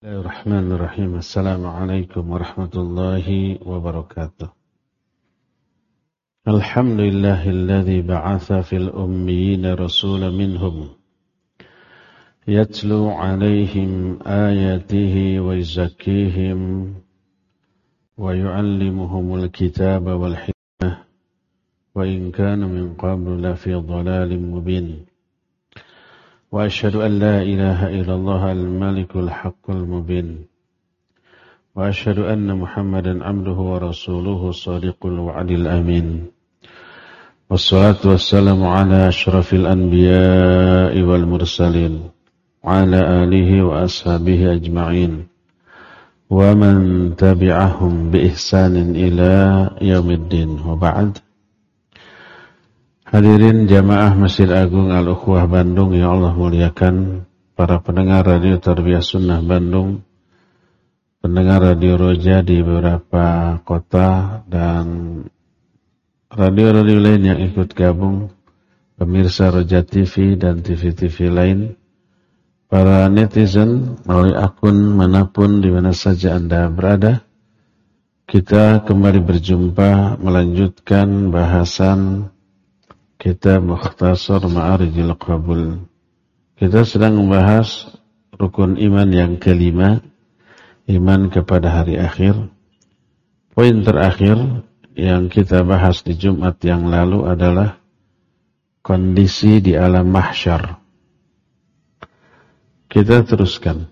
Bismillahirrahmanirrahim. Assalamualaikum warahmatullahi wabarakatuh. Alhamdulillahilladzi ba'atha fil ummiyina rasulan minhum yatlu 'alaihim ayatihi wa yuzakkihim wa yu'allimuhumul kitaba wal hikmah wa in kanu min qablu lafi dhalalin mubin. وأشهد أن لا إله إلا الله الملك الحق المبين وأشهد أن محمدا عبده ورسوله الصادق الوعد الأمين والصلاة والسلام على أشرف الأنبياء والمرسلين وعلى آله وأصحابه أجمعين ومن تبعهم بإحسان إلى يوم الدين وبعد. Hadirin jamaah Masjid Agung Al-Ukhwah Bandung yang Allah muliakan, para pendengar Radio Tarbiyah Sunnah Bandung, pendengar Radio Roja di beberapa kota, dan radio-radio lain yang ikut gabung, pemirsa Roja TV dan TV-TV lain, para netizen melalui akun manapun di mana saja Anda berada. Kita kembali berjumpa melanjutkan bahasan Kitab Mukhtasar Ma'arijil Qabul. Kita sedang membahas rukun iman yang kelima, iman kepada hari akhir. Poin terakhir yang kita bahas di Jumat yang lalu adalah kondisi di alam mahsyar. Kita teruskan.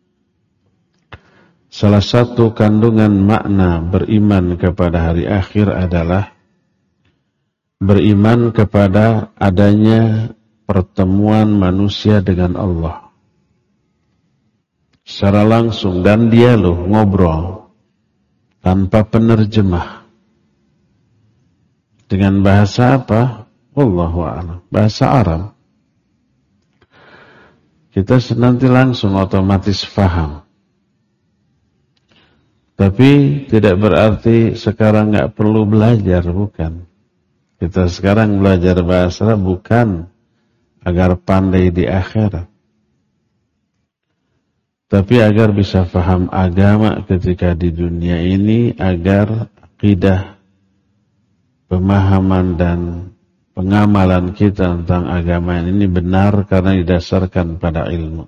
Salah satu kandungan makna beriman kepada hari akhir adalah beriman kepada adanya pertemuan manusia dengan Allah secara langsung dan dialog, ngobrol tanpa penerjemah. Dengan bahasa apa? Wallahu a'lam. Bahasa Arab. Kita nanti langsung otomatis faham. Tapi tidak berarti sekarang nggak perlu belajar, bukan. Kita sekarang belajar bahasa Arab bukan agar pandai di akhirat, tapi agar bisa faham agama ketika di dunia ini, agar akidah, pemahaman dan pengamalan kita tentang agama ini benar karena didasarkan pada ilmu.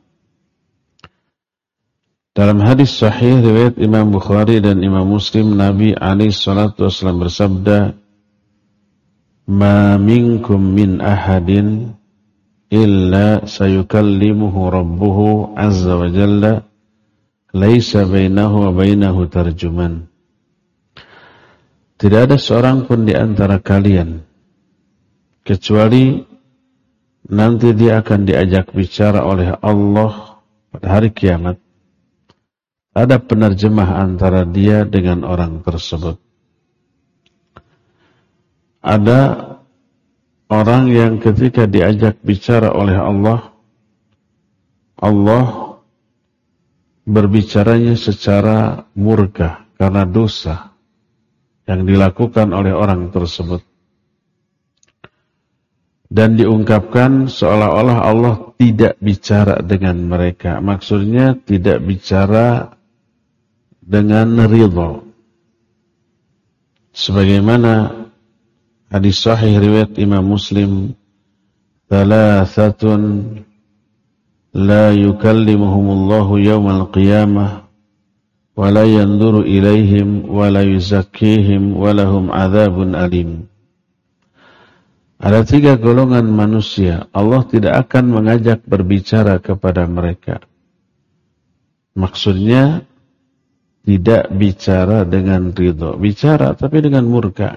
Dalam hadis sahih riwayat Imam Bukhari dan Imam Muslim, Nabi alaihi salatu wasallam bersabda, "Ma minkum min ahadin illa sayukallimuhu rabbuhu azza wa jalla laisa bainahu wa bainahu tarjuman." Tidak ada seorang pun di antara kalian kecuali nanti dia akan diajak bicara oleh Allah pada hari kiamat. Ada penerjemah antara dia dengan orang tersebut. Ada orang yang ketika diajak bicara oleh Allah, Allah berbicaranya secara murka karena dosa yang dilakukan oleh orang tersebut. Dan diungkapkan seolah-olah Allah tidak bicara dengan mereka. Maksudnya tidak bicara dengan ridha. Sebagaimana hadis sahih riwayat Imam Muslim, "Thalathatun la yukallimuhumullahu yawmal qiyamah wa la yanzuru ilaihim wa la yuzakkihim wa lahum adzabun alim." Ada 3 golongan manusia, Allah tidak akan mengajak berbicara kepada mereka. Maksudnya tidak bicara dengan ridha, bicara tapi dengan murka.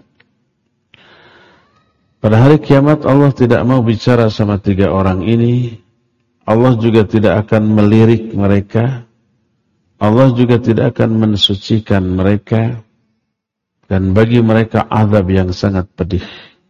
Pada hari kiamat Allah tidak mau bicara sama 3 orang ini. Allah juga tidak akan melirik mereka. Allah juga tidak akan mensucikan mereka. Dan bagi mereka azab yang sangat pedih.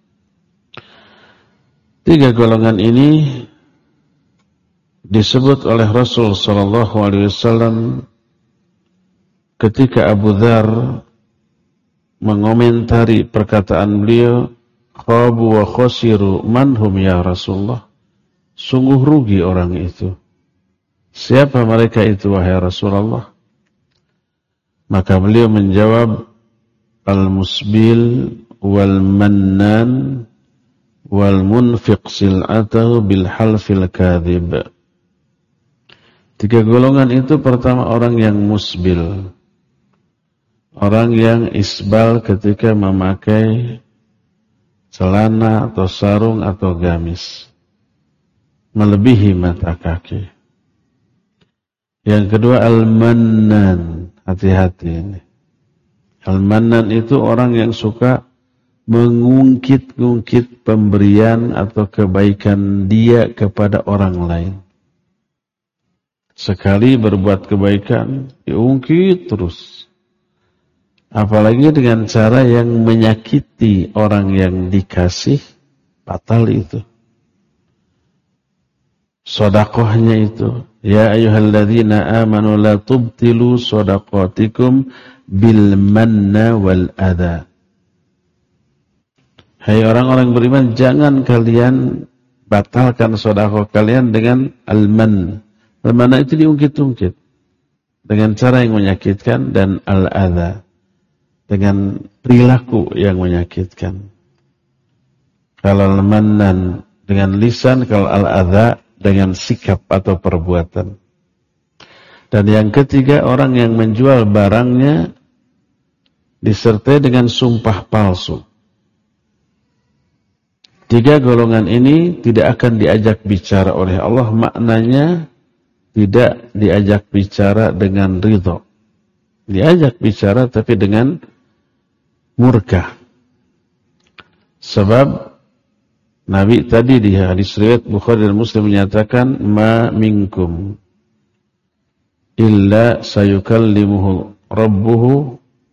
3 golongan ini disebut oleh Rasul SAW ketika Abu Dzar mengomentari perkataan beliau, "Khabu wa khasiru manhum ya Rasulullah." Sungguh rugi orang itu. siapa mereka itu wahai Rasulullah? Maka beliau menjawab, al-musbil wal mannan wal munfiq sil'atahu bil halfil kadhib. 3 golongan itu, pertama orang yang musbil, orang yang isbal ketika memakai celana atau sarung atau gamis, melebihi mata kaki. Yang kedua al-mannan, hati-hati ini. Al-mannan itu orang yang suka mengungkit-ungkit pemberian atau kebaikan dia kepada orang lain. Sekali berbuat kebaikan, diungkit terus. Apalagi dengan cara yang menyakiti orang yang dikasih, batal itu. Sedekahnya itu, ya ayyuhalladzina amanu la tubtilu shadaqatikum bil manna wal adha. Hai orang-orang beriman, jangan kalian batalkan sedekah kalian dengan al-man. Al-man itu diungkit-ungkit dengan cara yang menyakitkan, dan al-adha dengan perilaku yang menyakitkan. Kalau al-mannan dengan lisan, kalau al-adha dengan sikap atau perbuatan. Dan yang ketiga, orang yang menjual barangnya disertai dengan sumpah palsu. 3 golongan ini tidak akan diajak bicara oleh Allah. Maknanya tidak diajak bicara dengan ridho. Diajak bicara tapi dengan murka. Sebab Nabi tadi di hadis riwayat Bukhari dan Muslim menyatakan, ma minkum illa sayukallimuhu rabbuhu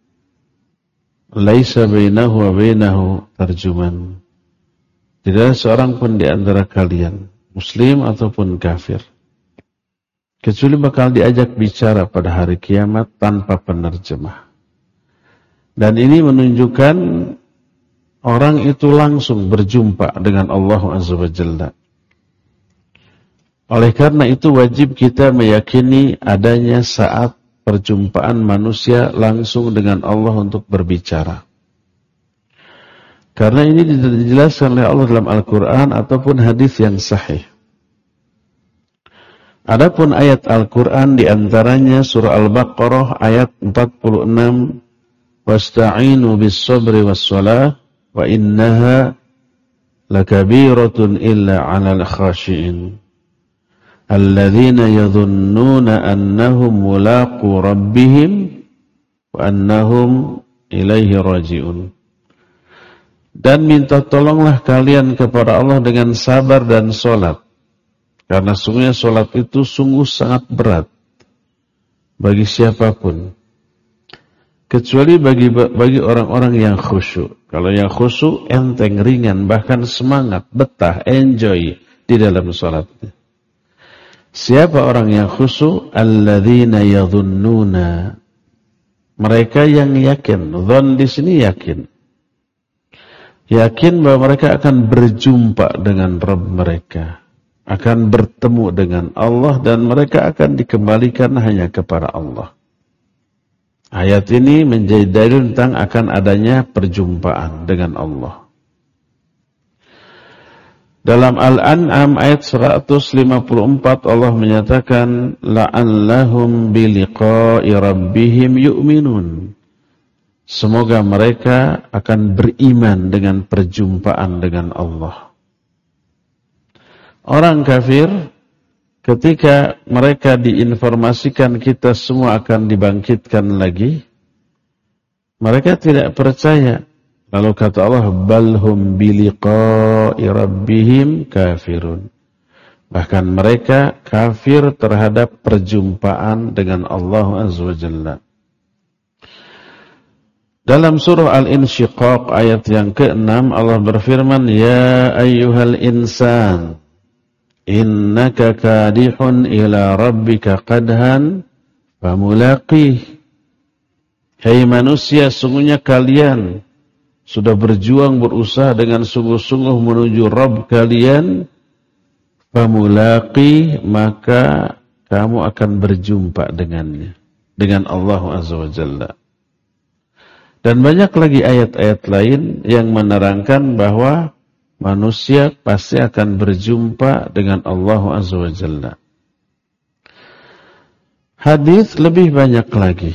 laisa bainahu wa bainahu tarjuman. Tidak ada seorang pun di antara kalian, muslim ataupun kafir, kecuali bakal diajak bicara pada hari kiamat tanpa penerjemah. Dan ini menunjukkan orang itu langsung berjumpa dengan Allah Azza wa Jalla. Oleh karena itu wajib kita meyakini adanya saat perjumpaan manusia langsung dengan Allah untuk berbicara. Karena ini dijelaskan oleh Allah dalam Al-Quran ataupun hadis yang sahih. Adapun ayat Al-Quran diantaranya surah Al-Baqarah ayat 46, wasta'inu bis-sabri was-salah wa innaha lakabiratun illa 'alal khashi'in alladzina yadhunnuna annahum mulaqu rabbihim wa annahum ilaihi raji'un. Dan minta tolonglah kalian kepada Allah dengan sabar dan sholat. Karena sungguhnya sholat itu sungguh sangat berat bagi siapapun. Kecuali bagi orang-orang yang khusyuk. Kalau yang khusyuk enteng, ringan, bahkan semangat, betah, enjoy di dalam sholatnya. Siapa orang yang khusyuk? Alladzina yadhunnuna. Mereka yang yakin. Dhon di sini yakin. Yakin bahwa mereka akan berjumpa dengan Rabb mereka, akan bertemu dengan Allah, dan mereka akan dikembalikan hanya kepada Allah. Ayat ini menjadi dalil tentang akan adanya perjumpaan dengan Allah. Dalam Al-An'am ayat 154 Allah menyatakan, la'allahum biliqa'i rabbihim yu'minun. Semoga mereka akan beriman dengan perjumpaan dengan Allah. Orang kafir, ketika mereka diinformasikan kita semua akan dibangkitkan lagi, mereka tidak percaya. Lalu kata Allah, balhum biliqa'i rabbihim kafirun. Bahkan mereka kafir terhadap perjumpaan dengan Allah Azza wa Jalla. Dalam surah Al-Insyiqaq ayat yang ke-6 Allah berfirman, ya ayyuhal insan innaka kadihun ila rabbika qadhan famulaqih. Hai manusia, sungguhnya kalian sudah berjuang berusaha dengan sungguh-sungguh menuju Rabb kalian, famulaqih, maka kamu akan berjumpa dengannya, dengan Allah Azza wa Jalla. Dan banyak lagi ayat-ayat lain yang menerangkan bahwa manusia pasti akan berjumpa dengan Allah Azza wa Jalla. Hadis lebih banyak lagi.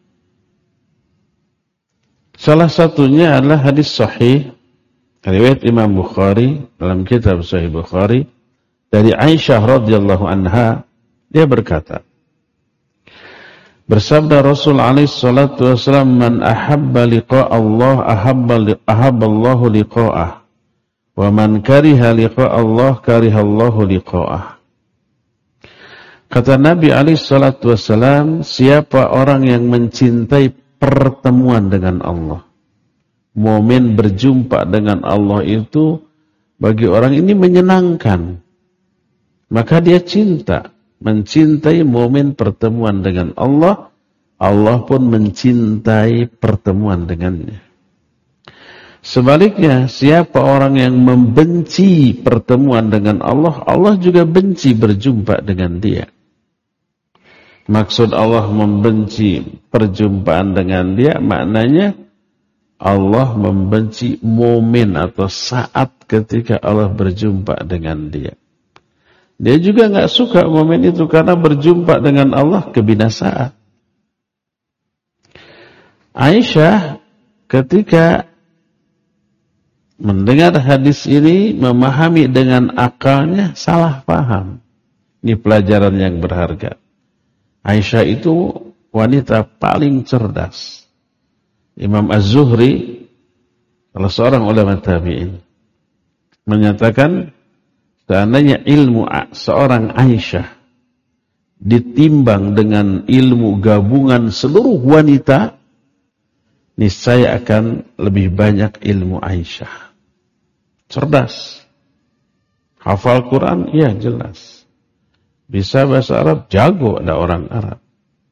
Salah satunya adalah hadis sahih riwayat Imam Bukhari dalam kitab Sahih Bukhari dari Aisyah radhiyallahu anha, dia berkata, bersabda Rasul alaihi salatu wasallam, man ahabba liqa Allah ahabba Allahu liqa'ah, wa man kariha liqa Allah kariha Allahu liqa'ah. Kata Nabi alaihi salatu wasallam, siapa orang yang mencintai pertemuan dengan Allah, momen berjumpa dengan Allah itu bagi orang ini menyenangkan, maka dia mencintai momen pertemuan dengan Allah. Allah pun mencintai pertemuan dengannya. Sebaliknya, siapa orang yang membenci pertemuan dengan Allah, Allah juga benci berjumpa dengan dia. Maksud Allah membenci perjumpaan dengan dia, maknanya Allah membenci momen atau saat ketika Allah berjumpa dengan dia. Dia juga nggak suka momen itu karena berjumpa dengan Allah kebinasaan. Aisyah ketika mendengar hadis ini, memahami dengan akalnya, salah paham. Ini pelajaran yang berharga. Aisyah itu wanita paling cerdas. Imam Az-Zuhri, salah seorang ulama tabi'in, menyatakan seandainya ilmu seorang Aisyah ditimbang dengan ilmu gabungan seluruh wanita, niscaya akan lebih banyak ilmu Aisyah. Cerdas. Hafal Quran, iya jelas. Bisa bahasa Arab, jago ada orang Arab.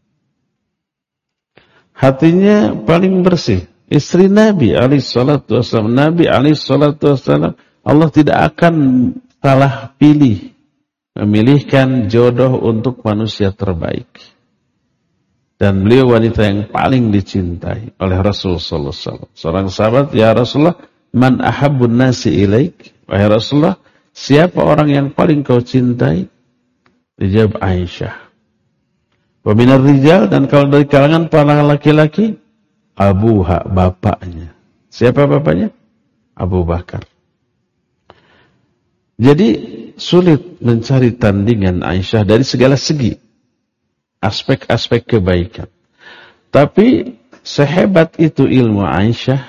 Hatinya paling bersih. Istri Nabi alaihissalatu wassalam. Nabi alaihissalatu wassalam, Allah tidak akan salah pilih, memilihkan jodoh untuk manusia terbaik. Dan beliau wanita yang paling dicintai oleh Rasulullah sallallahu alaihi wasallam. Seorang sahabat, ya Rasulullah, man ahabbun nasi ilaik? Wahai Rasulullah, siapa orang yang paling kau cintai? Dijawab Aisyah. Wa minar rijal, dan kalau dari kalangan para laki-laki, abuha, bapaknya. Siapa bapaknya? Abu Bakar. Jadi sulit mencari tandingan Aisyah dari segala segi, aspek-aspek kebaikan. Tapi sehebat itu ilmu Aisyah,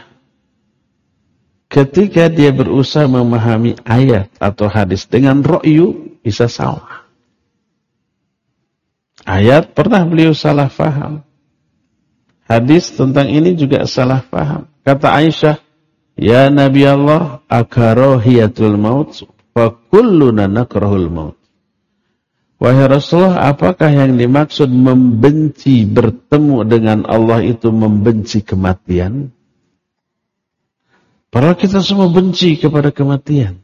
ketika dia berusaha memahami ayat atau hadis dengan ra'yu, bisa salah. Ayat pernah beliau salah faham. Hadis tentang ini juga salah faham. Kata Aisyah, ya Nabi Allah, akarahiyatul maut, fa kulluna nakrahul maut. Wahai Rasulullah, apakah yang dimaksud membenci bertemu dengan Allah itu membenci kematian? Padahal kita semua benci kepada kematian.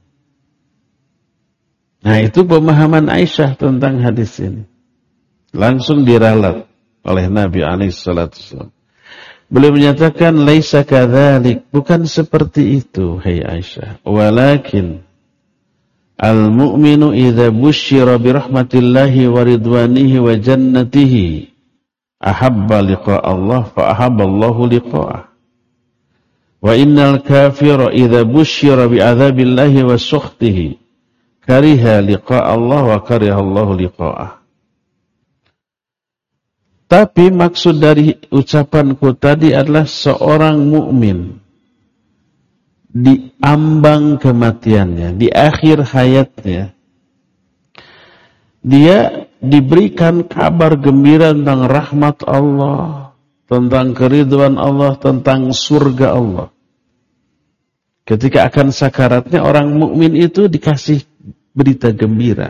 Nah, itu pemahaman Aisyah tentang hadis ini. Langsung diralat oleh Nabi SAW. Beliau menyatakan, laisa kadzalik, bukan seperti itu, hai Aisyah. Walakin al-mu'minu idza busyira bi rahmatillahi wa ridwanihi wa jannatihi ahabba liqa Allah fa ahabba Allahu liqa'ah. Wa innal kafira idza busyira bi adzabillahi wa sukhtihi kariha liqa Allah wa kariha Allahu liqa'ah. Tapi maksud dari ucapanku tadi adalah seorang mukmin di ambang kematiannya, di akhir hayatnya, dia diberikan kabar gembira tentang rahmat Allah, tentang keridhaan Allah, tentang surga Allah. Ketika akan sakaratnya, orang mukmin itu dikasih berita gembira.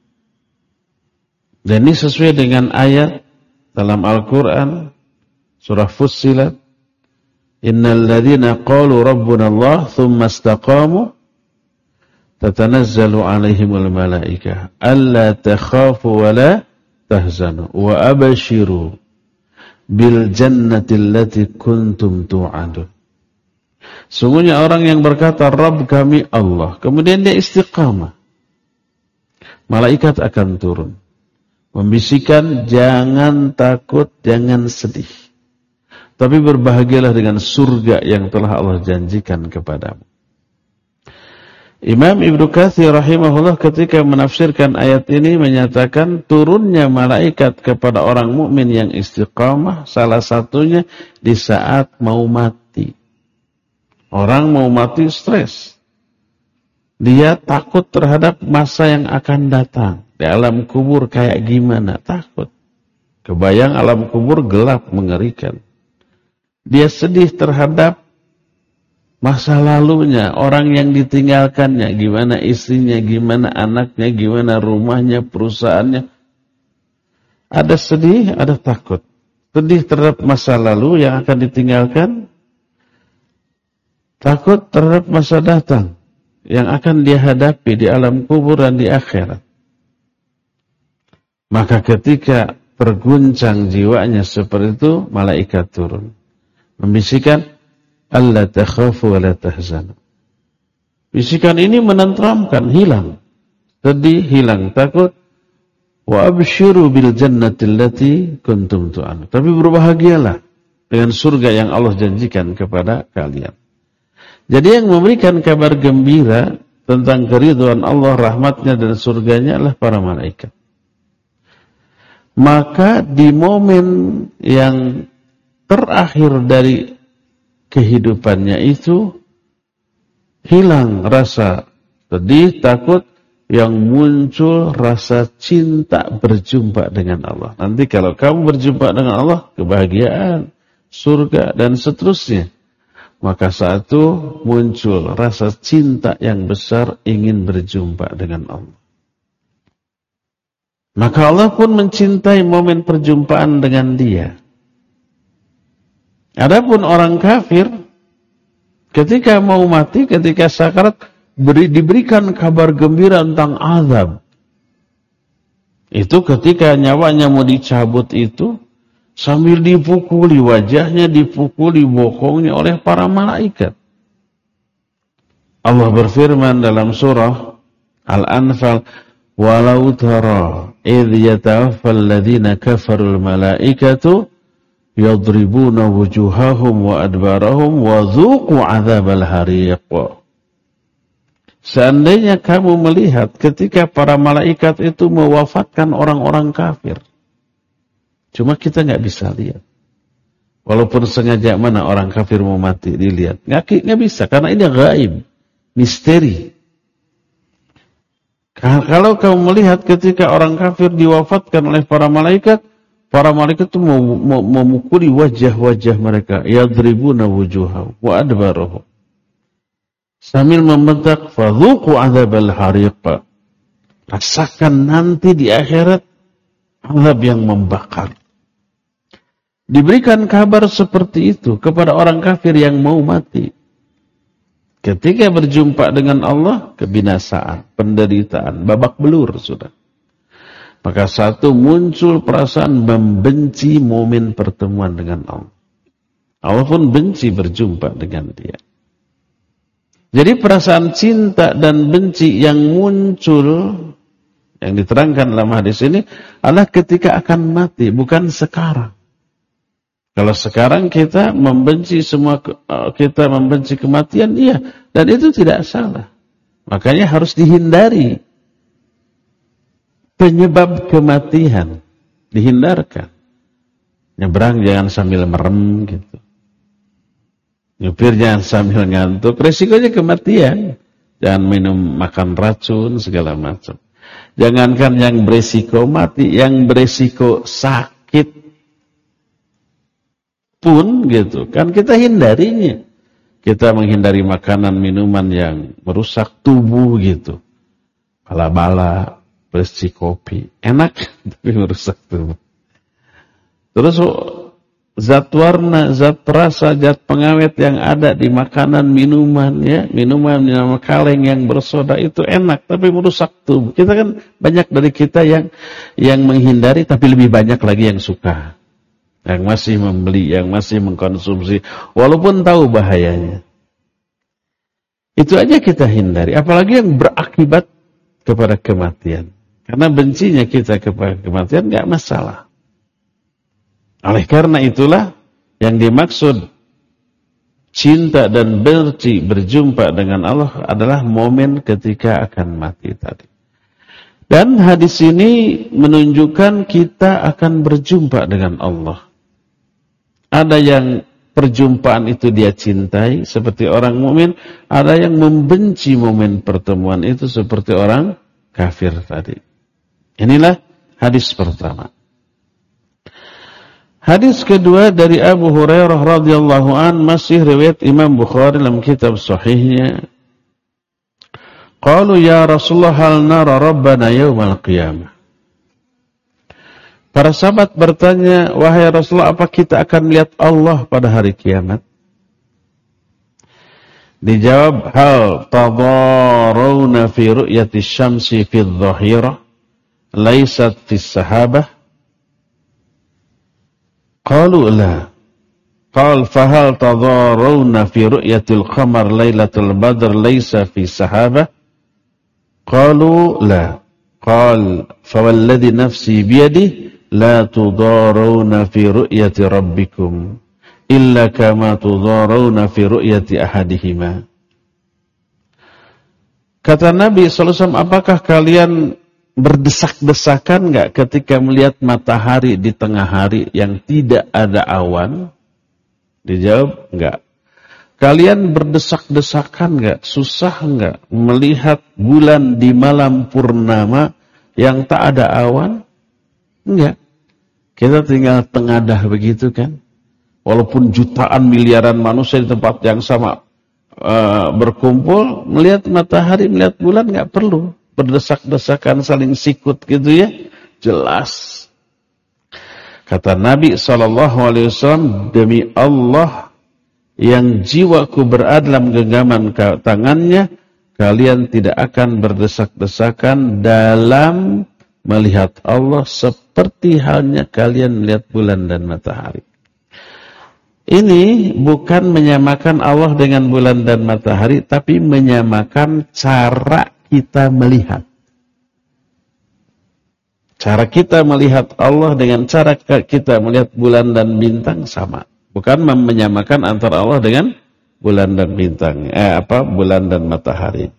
Dan ini sesuai dengan ayat dalam Al-Quran, surah Fussilat, innal ladzina qalu rabbuna Allah thumma istaqamu tatanazzalu alaihimul malaikah alla takhafu wa la tahzanu wa abashiru bil jannati allati kuntum tu'adun. Sungguhnya orang yang berkata Rabb kami Allah, kemudian dia istiqamah, malaikat akan turun membisikkan jangan takut, jangan sedih, tapi berbahagialah dengan surga yang telah Allah janjikan kepadamu. Imam Ibnu Katsir rahimahullah ketika menafsirkan ayat ini menyatakan turunnya malaikat kepada orang mukmin yang istiqamah salah satunya di saat mau mati. Orang mau mati stres. Dia takut terhadap masa yang akan datang. Di alam kubur kayak gimana? Takut. Kebayang alam kubur gelap mengerikan. Dia sedih terhadap masa lalunya, orang yang ditinggalkannya, gimana istrinya, gimana anaknya, gimana rumahnya, perusahaannya. Ada sedih, ada takut. Sedih terhadap masa lalu yang akan ditinggalkan, takut terhadap masa datang yang akan dia hadapi di alam kubur dan di akhirat. Maka ketika terguncang jiwanya seperti itu, malaikat turun membisikkan alla takhafu wa la tahzanu. Bisikan ini menenteramkan, hilang sedih, hilang takut. Wa abshiru bil jannati allati kuntum tu'adun. Tapi berbahagialah dengan surga yang Allah janjikan kepada kalian. Jadi yang memberikan kabar gembira tentang keridhaan Allah, rahmatnya dan surganya adalah para malaikat. Maka di momen yang terakhir dari kehidupannya itu hilang rasa sedih, takut, yang muncul rasa cinta berjumpa dengan Allah. Nanti kalau kamu berjumpa dengan Allah, kebahagiaan, surga dan seterusnya. Maka saat itu muncul rasa cinta yang besar ingin berjumpa dengan Allah. Maka Allah pun mencintai momen perjumpaan dengan dia. Adapun orang kafir, ketika mau mati, ketika sakarat, diberikan kabar gembira tentang azab. Itu ketika nyawanya mau dicabut itu, sambil dipukuli wajahnya, dipukuli bokongnya oleh para malaikat. Allah berfirman dalam surah Al-Anfal, walau tara idh yatawaffal ladzina kafarul malaikatu yadribuna wujuhahum wa adbarahum wa dzuqu adzabal hariq. Seandainya kamu melihat ketika para malaikat itu mewafatkan orang-orang kafir. Cuma kita nggak bisa lihat. Walaupun sengaja mana orang kafir mau mati dilihat. Nggak bisa, karena ini gaib. Misteri. Kalau kamu melihat ketika orang kafir diwafatkan oleh para malaikat itu memukuli wajah-wajah mereka. Yadribuna wujuhahum wa adbarahum. Sambil membentak, fadzuqu adzabal hariq. Rasakan nanti di akhirat azab yang membakar. Diberikan kabar seperti itu kepada orang kafir yang mau mati. Ketika berjumpa dengan Allah, kebinasaan, penderitaan, babak belur sudah. Maka satu muncul perasaan membenci momen pertemuan dengan Allah. Allah pun benci berjumpa dengan dia. Jadi perasaan cinta dan benci yang muncul, yang diterangkan dalam hadis ini, adalah ketika akan mati, bukan sekarang. Kalau sekarang kita membenci kematian, iya, dan itu tidak salah. Makanya harus dihindari penyebab kematian, dihindarkan. Nyebrang jangan sambil merem gitu. Nyupir jangan sambil ngantuk, resikonya kematian. Jangan makan racun segala macam. Jangankan yang beresiko mati, yang beresiko sakit pun gitu kan kita hindarinya. Kita menghindari makanan minuman yang merusak tubuh gitu. Bala-bala, berisi kopi, enak tapi merusak tubuh. Terus zat warna, zat rasa, zat pengawet yang ada di makanan, minuman, ya, minuman kaleng yang bersoda itu enak, tapi merusak tubuh. Kita kan banyak dari kita yang menghindari, tapi lebih banyak lagi yang suka, yang masih membeli, yang masih mengkonsumsi, walaupun tahu bahayanya. Itu aja kita hindari, apalagi yang berakibat kepada kematian. Karena bencinya kita kepada kematian nggak masalah. Oleh karena itulah yang dimaksud cinta dan benci berjumpa dengan Allah adalah momen ketika akan mati tadi. Dan hadis ini menunjukkan kita akan berjumpa dengan Allah. Ada yang perjumpaan itu dia cintai seperti orang mukmin, ada yang membenci momen pertemuan itu seperti orang kafir tadi. Inilah hadis pertama. Hadis kedua dari Abu Hurairah radhiyallahu an, masih riwayat Imam Bukhari dalam kitab sahihnya. Qalu ya Rasulullah hal nara rabbana yaumal qiyamah. Para sahabat bertanya, wahai Rasulullah, apa kita akan melihat Allah pada hari kiamat? Dijawab, hal tadaruna fi ru'yati syamsi fi dhahirah, laysat fi sahabah? Qalu la. Qal fahal tadaruna fi ru'yatil qamar laylatul badr laysa fi sahabah? Qalu la. Qal fawalladhi nafsi biyadihi la tudaruna fi ru'yati rabbikum illa kama tudaruna fi ru'yati ahadihima. Kata Nabi SAW, apakah kalian berdesak-desakan enggak ketika melihat matahari di tengah hari yang tidak ada awan? Dijawab, enggak. Kalian berdesak-desakan enggak, susah enggak melihat bulan di malam purnama yang tak ada awan? Enggak. Kita tinggal tengadah begitu kan. Walaupun jutaan miliaran manusia di tempat yang sama berkumpul, melihat matahari, melihat bulan enggak perlu berdesak-desakan saling sikut gitu ya. Jelas. Kata Nabi SAW, demi Allah yang jiwaku berada dalam genggaman tangannya, kalian tidak akan berdesak-desakan dalam melihat Allah seperti halnya kalian melihat bulan dan matahari. Ini bukan menyamakan Allah dengan bulan dan matahari, tapi menyamakan cara kita melihat. Cara kita melihat Allah dengan cara kita melihat bulan dan bintang sama. Bukan menyamakan antara Allah dengan bulan dan bintang. Bulan dan matahari.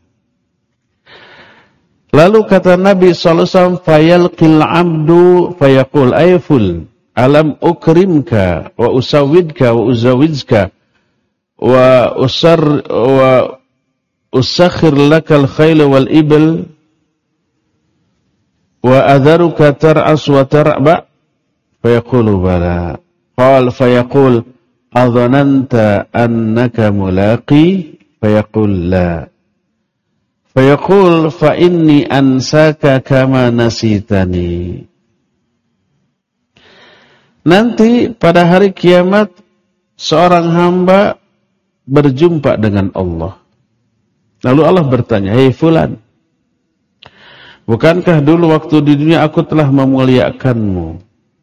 Lalu kata Nabi SAW, fayalqil abdu fayaqul ayful alam ukrimka wa usawidka wa uzawijka wa usakhir lakal khayla wal ibil wa adharuka tar'as wa tar'ba fayaqulu bala. Qal fayaqul adhananta annaka mulaqi fayaqul la. Fayaqul fa inni ansaka kama nasitani. Nanti pada hari kiamat seorang hamba berjumpa dengan Allah. Lalu Allah bertanya, "Hei fulan, bukankah dulu waktu di dunia aku telah memuliakanmu?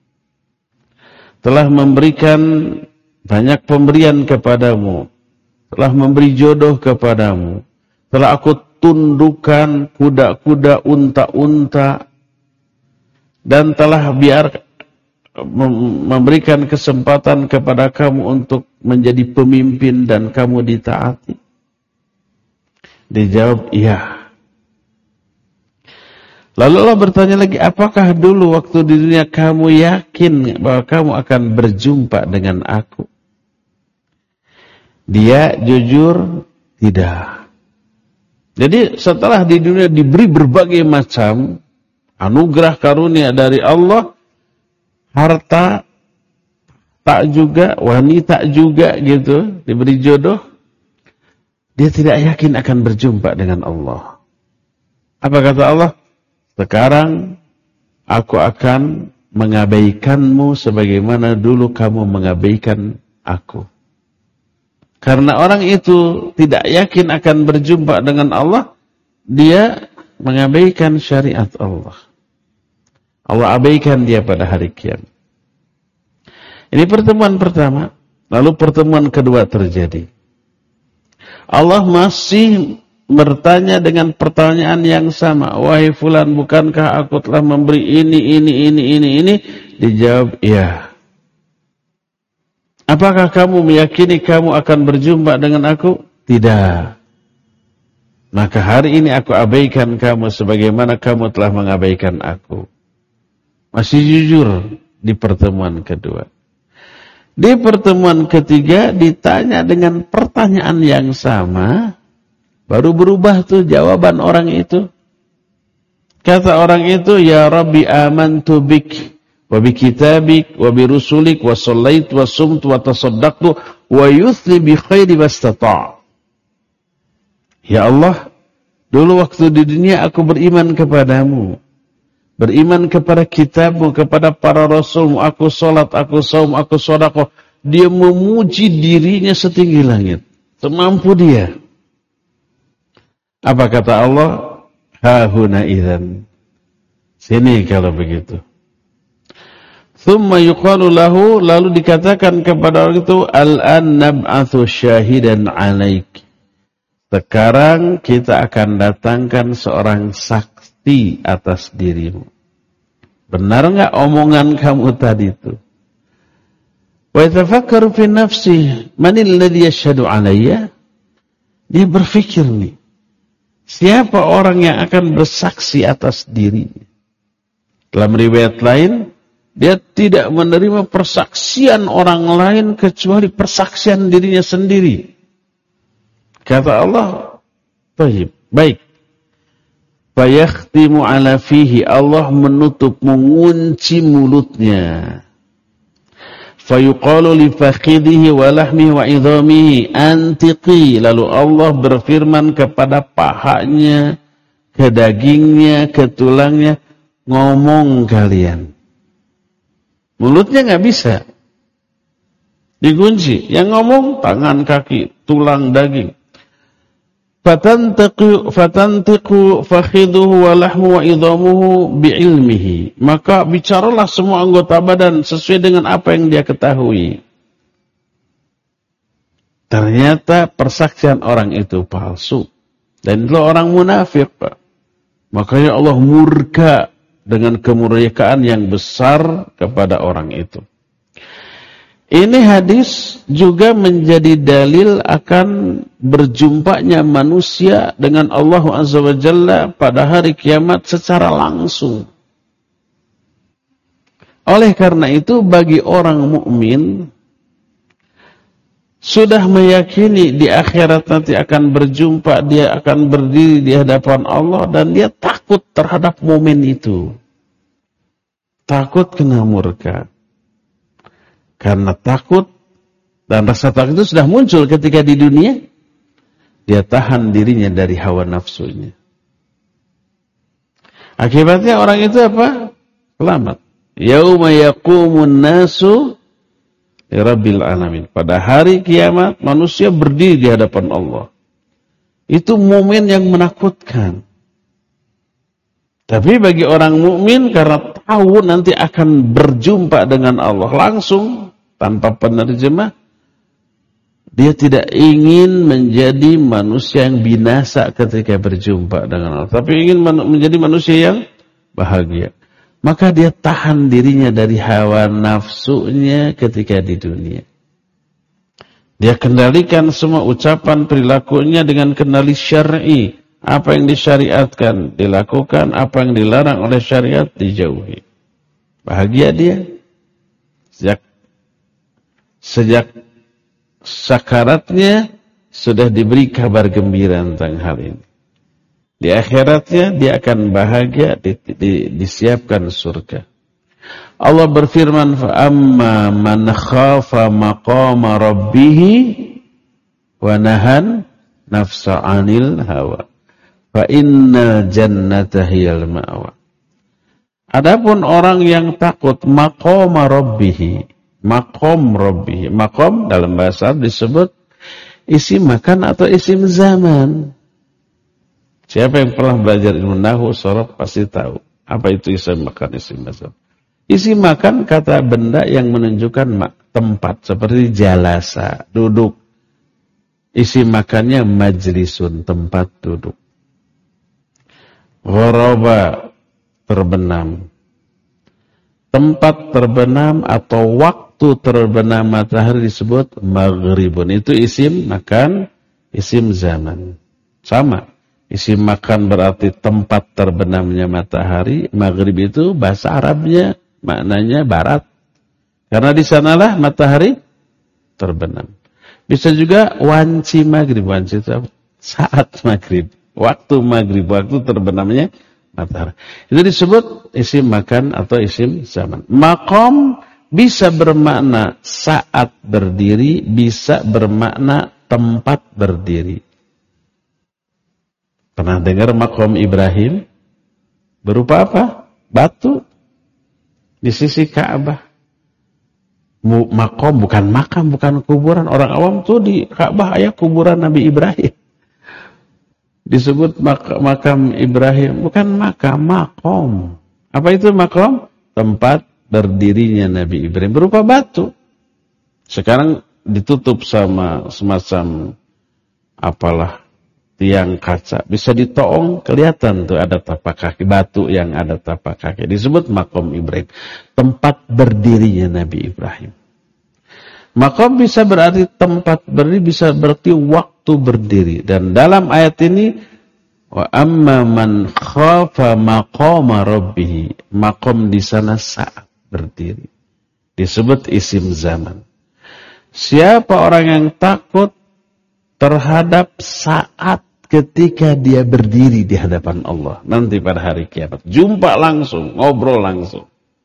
Telah memberikan banyak pemberian kepadamu, telah memberi jodoh kepadamu, telah aku tundukkan kuda-kuda, unta-unta, dan telah memberikan kesempatan kepada kamu untuk menjadi pemimpin dan kamu ditaati?" Dijawab, iya. Lalu Allah bertanya lagi, apakah dulu waktu di dunia kamu yakin bahwa kamu akan berjumpa dengan aku? Dia jujur, tidak. Jadi setelah di dunia diberi berbagai macam anugerah karunia dari Allah, harta tak juga, wanita juga gitu, diberi jodoh, dia tidak yakin akan berjumpa dengan Allah. Apa kata Allah? Sekarang aku akan mengabaikanmu sebagaimana dulu kamu mengabaikan aku. Karena orang itu tidak yakin akan berjumpa dengan Allah, dia mengabaikan syariat Allah. Allah abaikan dia pada hari kiamat. Ini pertemuan pertama. Lalu pertemuan kedua terjadi. Allah masih bertanya dengan pertanyaan yang sama. Wahai fulan, bukankah aku telah memberi ini. Dijawab, iya. Apakah kamu meyakini kamu akan berjumpa dengan aku? Tidak. Maka hari ini aku abaikan kamu sebagaimana kamu telah mengabaikan aku. Masih jujur di pertemuan kedua. Di pertemuan ketiga ditanya dengan pertanyaan yang sama. Baru berubah tuh jawaban orang itu. Kata orang itu, ya Rabbi amantu bik, wa bi kitabik, wa bi rusulik, wa sallaitu, wa sumtu, wa tasaddaqtu, wa yuthli bi khairi wastata'. Ya Allah, dulu waktu di dunia aku beriman kepadamu. Beriman kepada kitabmu, kepada para rasulmu. Aku sholat, aku saum, aku sedekah. Dia memuji dirinya setinggi langit. Semampu dia. Apa kata Allah? Hahuna idzan. Sini kalau begitu. Tsumma yuqalu lahu, lalu dikatakan kepada orang itu, al-an nab'atsu syahidan 'alaik. Sekarang kita akan datangkan seorang saksi atas dirimu. Benar enggak omongan kamu tadi itu? Wa yatafakkaru fi nafsihi, manil ladzi yashhadu 'alayya? Dia berpikir nih, siapa orang yang akan bersaksi atas dirinya? Dalam riwayat lain, dia tidak menerima persaksian orang lain kecuali persaksian dirinya sendiri. Kata Allah, baik. Fayakhtimu ala fihi, Allah menutup, mengunci mulutnya. Fayuqalu li fakhidhihi wa lahmihi wa idhamihi antiqi, lalu Allah berfirman kepada pahanya, ke dagingnya, ke tulangnya, ngomong kalian. Mulutnya enggak bisa. Dikunci, yang ngomong tangan, kaki, tulang, daging. Fatantiqu fakhiduhu wa lahmu wa idhamuhu bi'ilmihi. Maka bicaralah semua anggota badan sesuai dengan apa yang dia ketahui. Ternyata persaksian orang itu palsu. Dan itu orang munafik, Pak. Makanya Allah murka dengan kemurkaan yang besar kepada orang itu. Ini hadis juga menjadi dalil akan berjumpanya manusia dengan Allah Azza wa Jalla pada hari kiamat secara langsung. Oleh karena itu bagi orang mukmin sudah meyakini di akhirat nanti akan berjumpa, dia akan berdiri di hadapan Allah dan dia takut terhadap momen itu. Takut kena murka. Karena takut dan rasa takut itu sudah muncul ketika di dunia, dia tahan dirinya dari hawa nafsunya. Akibatnya orang itu apa? Selamat. Yauma yaqumun nasu li rabbil alamin. Pada hari kiamat manusia berdiri di hadapan Allah. Itu momen yang menakutkan. Tapi bagi orang mukmin karena tahu nanti akan berjumpa dengan Allah langsung tanpa penerjemah, dia tidak ingin menjadi manusia yang binasa ketika berjumpa dengan Allah, tapi ingin menjadi manusia yang bahagia. Maka dia tahan dirinya dari hawa nafsunya ketika di dunia. Dia kendalikan semua ucapan perilakunya dengan kendali syar'i. Apa yang disyariatkan dilakukan, apa yang dilarang oleh syariat dijauhi. Bahagia dia. Sejak sakaratnya sudah diberi kabar gembira tentang hal ini. Di akhiratnya dia akan bahagia, disiapkan surga. Allah berfirman, "Amma man khafa maqama rabbih wa nahan nafsa 'anil hawa, fa innal jannata hiyal ma'wa." Adapun orang yang takut maqam rabbih, maqam dalam bahasa Arab disebut isim makan atau isim zaman. Siapa yang pernah belajar ilmu nahwu sharaf pasti tahu apa itu isim makan, isim zaman. Isim makan kata benda yang menunjukkan tempat seperti jalasa, duduk. Isim makannya majlisun, tempat duduk. Gharaba, terbenam. Tempat terbenam atau waktu terbenam matahari disebut maghribun. Itu isim makan, isim zaman. Sama. Isim makan berarti tempat terbenamnya matahari. Maghrib itu bahasa Arabnya maknanya barat. Karena di sanalah matahari terbenam. Bisa juga wanci maghrib. Wanci itu saat maghrib. Waktu maghrib. Waktu terbenamnya matahari. Itu disebut isim makan atau isim zaman. Maqam bisa bermakna saat berdiri. Bisa bermakna tempat berdiri. Pernah dengar maqam Ibrahim? Berupa apa? Batu. Di sisi Ka'bah. Maqam bukan makam, bukan kuburan. Orang awam tuh di Ka'bah ada kuburan Nabi Ibrahim. Disebut makam Ibrahim. Bukan makam, maqam. Apa itu maqam? Tempat berdirinya Nabi Ibrahim. Berupa batu. Sekarang ditutup sama semacam apalah tiang kaca. Bisa ditoong, kelihatan tuh ada tapak kaki. Batu yang ada tapak kaki. Disebut maqam Ibrahim. Tempat berdirinya Nabi Ibrahim. Maqam bisa berarti tempat berdiri, bisa berarti waktu berdiri. Dan dalam ayat ini, wa amma man khafa maqama rabbih. Maqam di sana saat berdiri. Disebut isim zaman. Siapa orang yang takut terhadap saat ketika dia berdiri di hadapan Allah nanti pada hari kiamat, jumpa langsung, ngobrol langsung.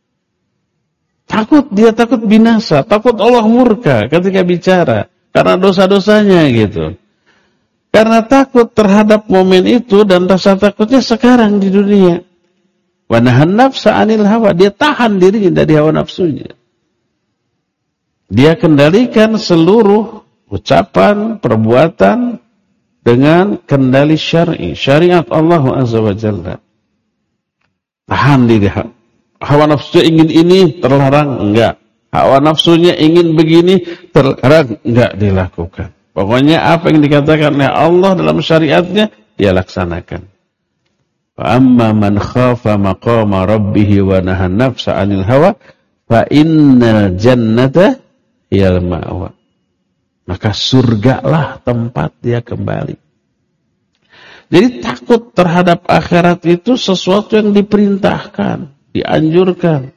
Dia takut binasa, takut Allah murka ketika bicara karena dosa-dosanya gitu. Karena takut terhadap momen itu dan rasa takutnya sekarang di dunia. Wa nahan nafsa 'anil hawa, dia tahan dirinya dari hawa nafsunya. Dia kendalikan seluruh ucapan, perbuatan dengan kendali syar'i, syariat Allah Azza wa Jalla. Tahan diri. Hawa nafsunya ingin ini, terlarang, enggak. Hawa nafsunya ingin begini, terlarang, enggak dilakukan. Pokoknya apa yang dikatakan oleh Allah dalam syariatnya, dia laksanakan. Fa amma man khafa maqama rabbih wa nahan nafsa 'anil hawa, fa innal jannata hiyal ma'wa. Maka surgalah tempat dia kembali. Jadi takut terhadap akhirat itu sesuatu yang diperintahkan, dianjurkan.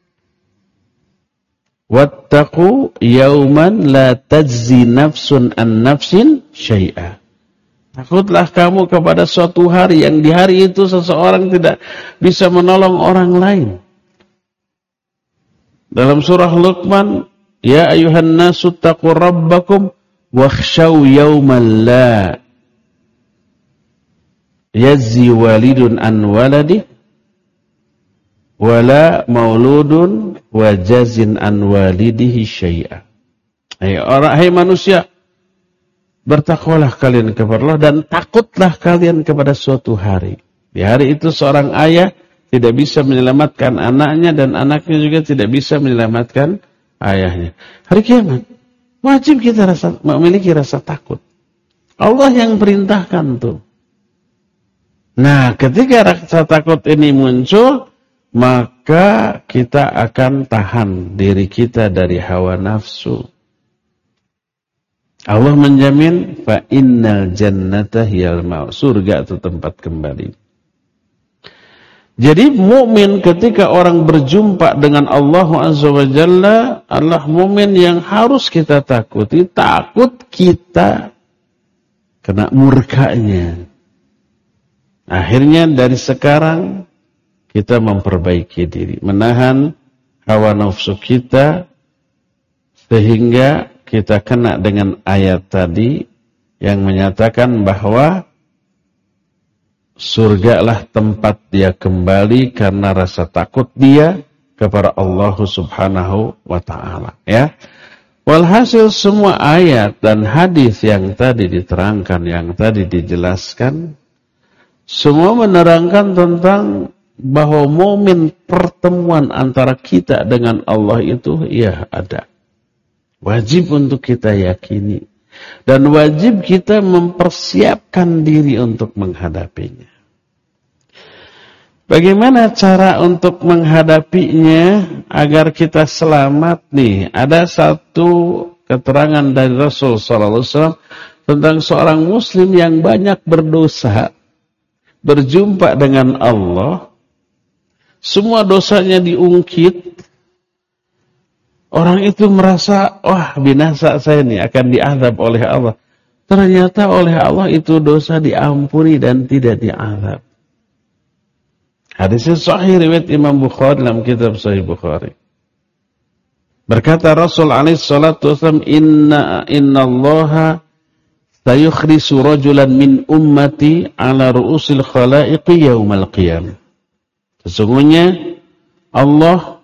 Wattaqu yauman la tajzi nafsun an nafsin syai'a. Takutlah kamu kepada suatu hari yang di hari itu seseorang tidak bisa menolong orang lain. Dalam surah Luqman, ya ayuhan nasu taqu rabbakum wakhshaw yawman la yazzi walidun an waladi wala mauludun wajazin an walidihi syai'a. Hai manusia, bertakwalah kalian kepada Allah dan takutlah kalian kepada suatu hari. Di hari itu seorang ayah tidak bisa menyelamatkan anaknya dan anaknya juga tidak bisa menyelamatkan ayahnya. Hari kiamat, wajib kita memiliki rasa takut. Allah yang perintahkan tuh. Nah, ketika rasa takut ini muncul, maka kita akan tahan diri kita dari hawa nafsu. Allah menjamin, fa innal jannata hiyal ma'wa. Surga itu tempat kembali. Jadi mukmin ketika orang berjumpa dengan Allah Azza wa Jalla adalah mukmin yang harus kita takuti, takut kita kena murkanya. Akhirnya dari sekarang kita memperbaiki diri, menahan hawa nafsu kita sehingga kita kena dengan ayat tadi yang menyatakan bahwa surgalah tempat dia kembali karena rasa takut dia kepada Allah Subhanahu wa taala, ya. Walhasil semua ayat dan hadis yang tadi diterangkan, yang tadi dijelaskan, semua menerangkan tentang bahwa momen pertemuan antara kita dengan Allah itu ya ada. Wajib untuk kita yakini. Dan wajib kita mempersiapkan diri untuk menghadapinya. Bagaimana cara untuk menghadapinya agar kita selamat nih? Ada satu keterangan dari Rasul SAW tentang seorang muslim yang banyak berdosa, berjumpa dengan Allah, semua dosanya diungkit. Orang itu merasa, wah binasa saya nih, akan diazab oleh Allah. Ternyata oleh Allah itu dosa diampuni dan tidak diazab. Hadisnya sahih riwayat Imam Bukhari dalam kitab Sahih Bukhari. Berkata Rasul alaihi salatu wasallam, Inna Allaha sayukhrisu rajulan min ummati ala ru'usil khalaiqi yaumal qiyamah. Sesungguhnya Allah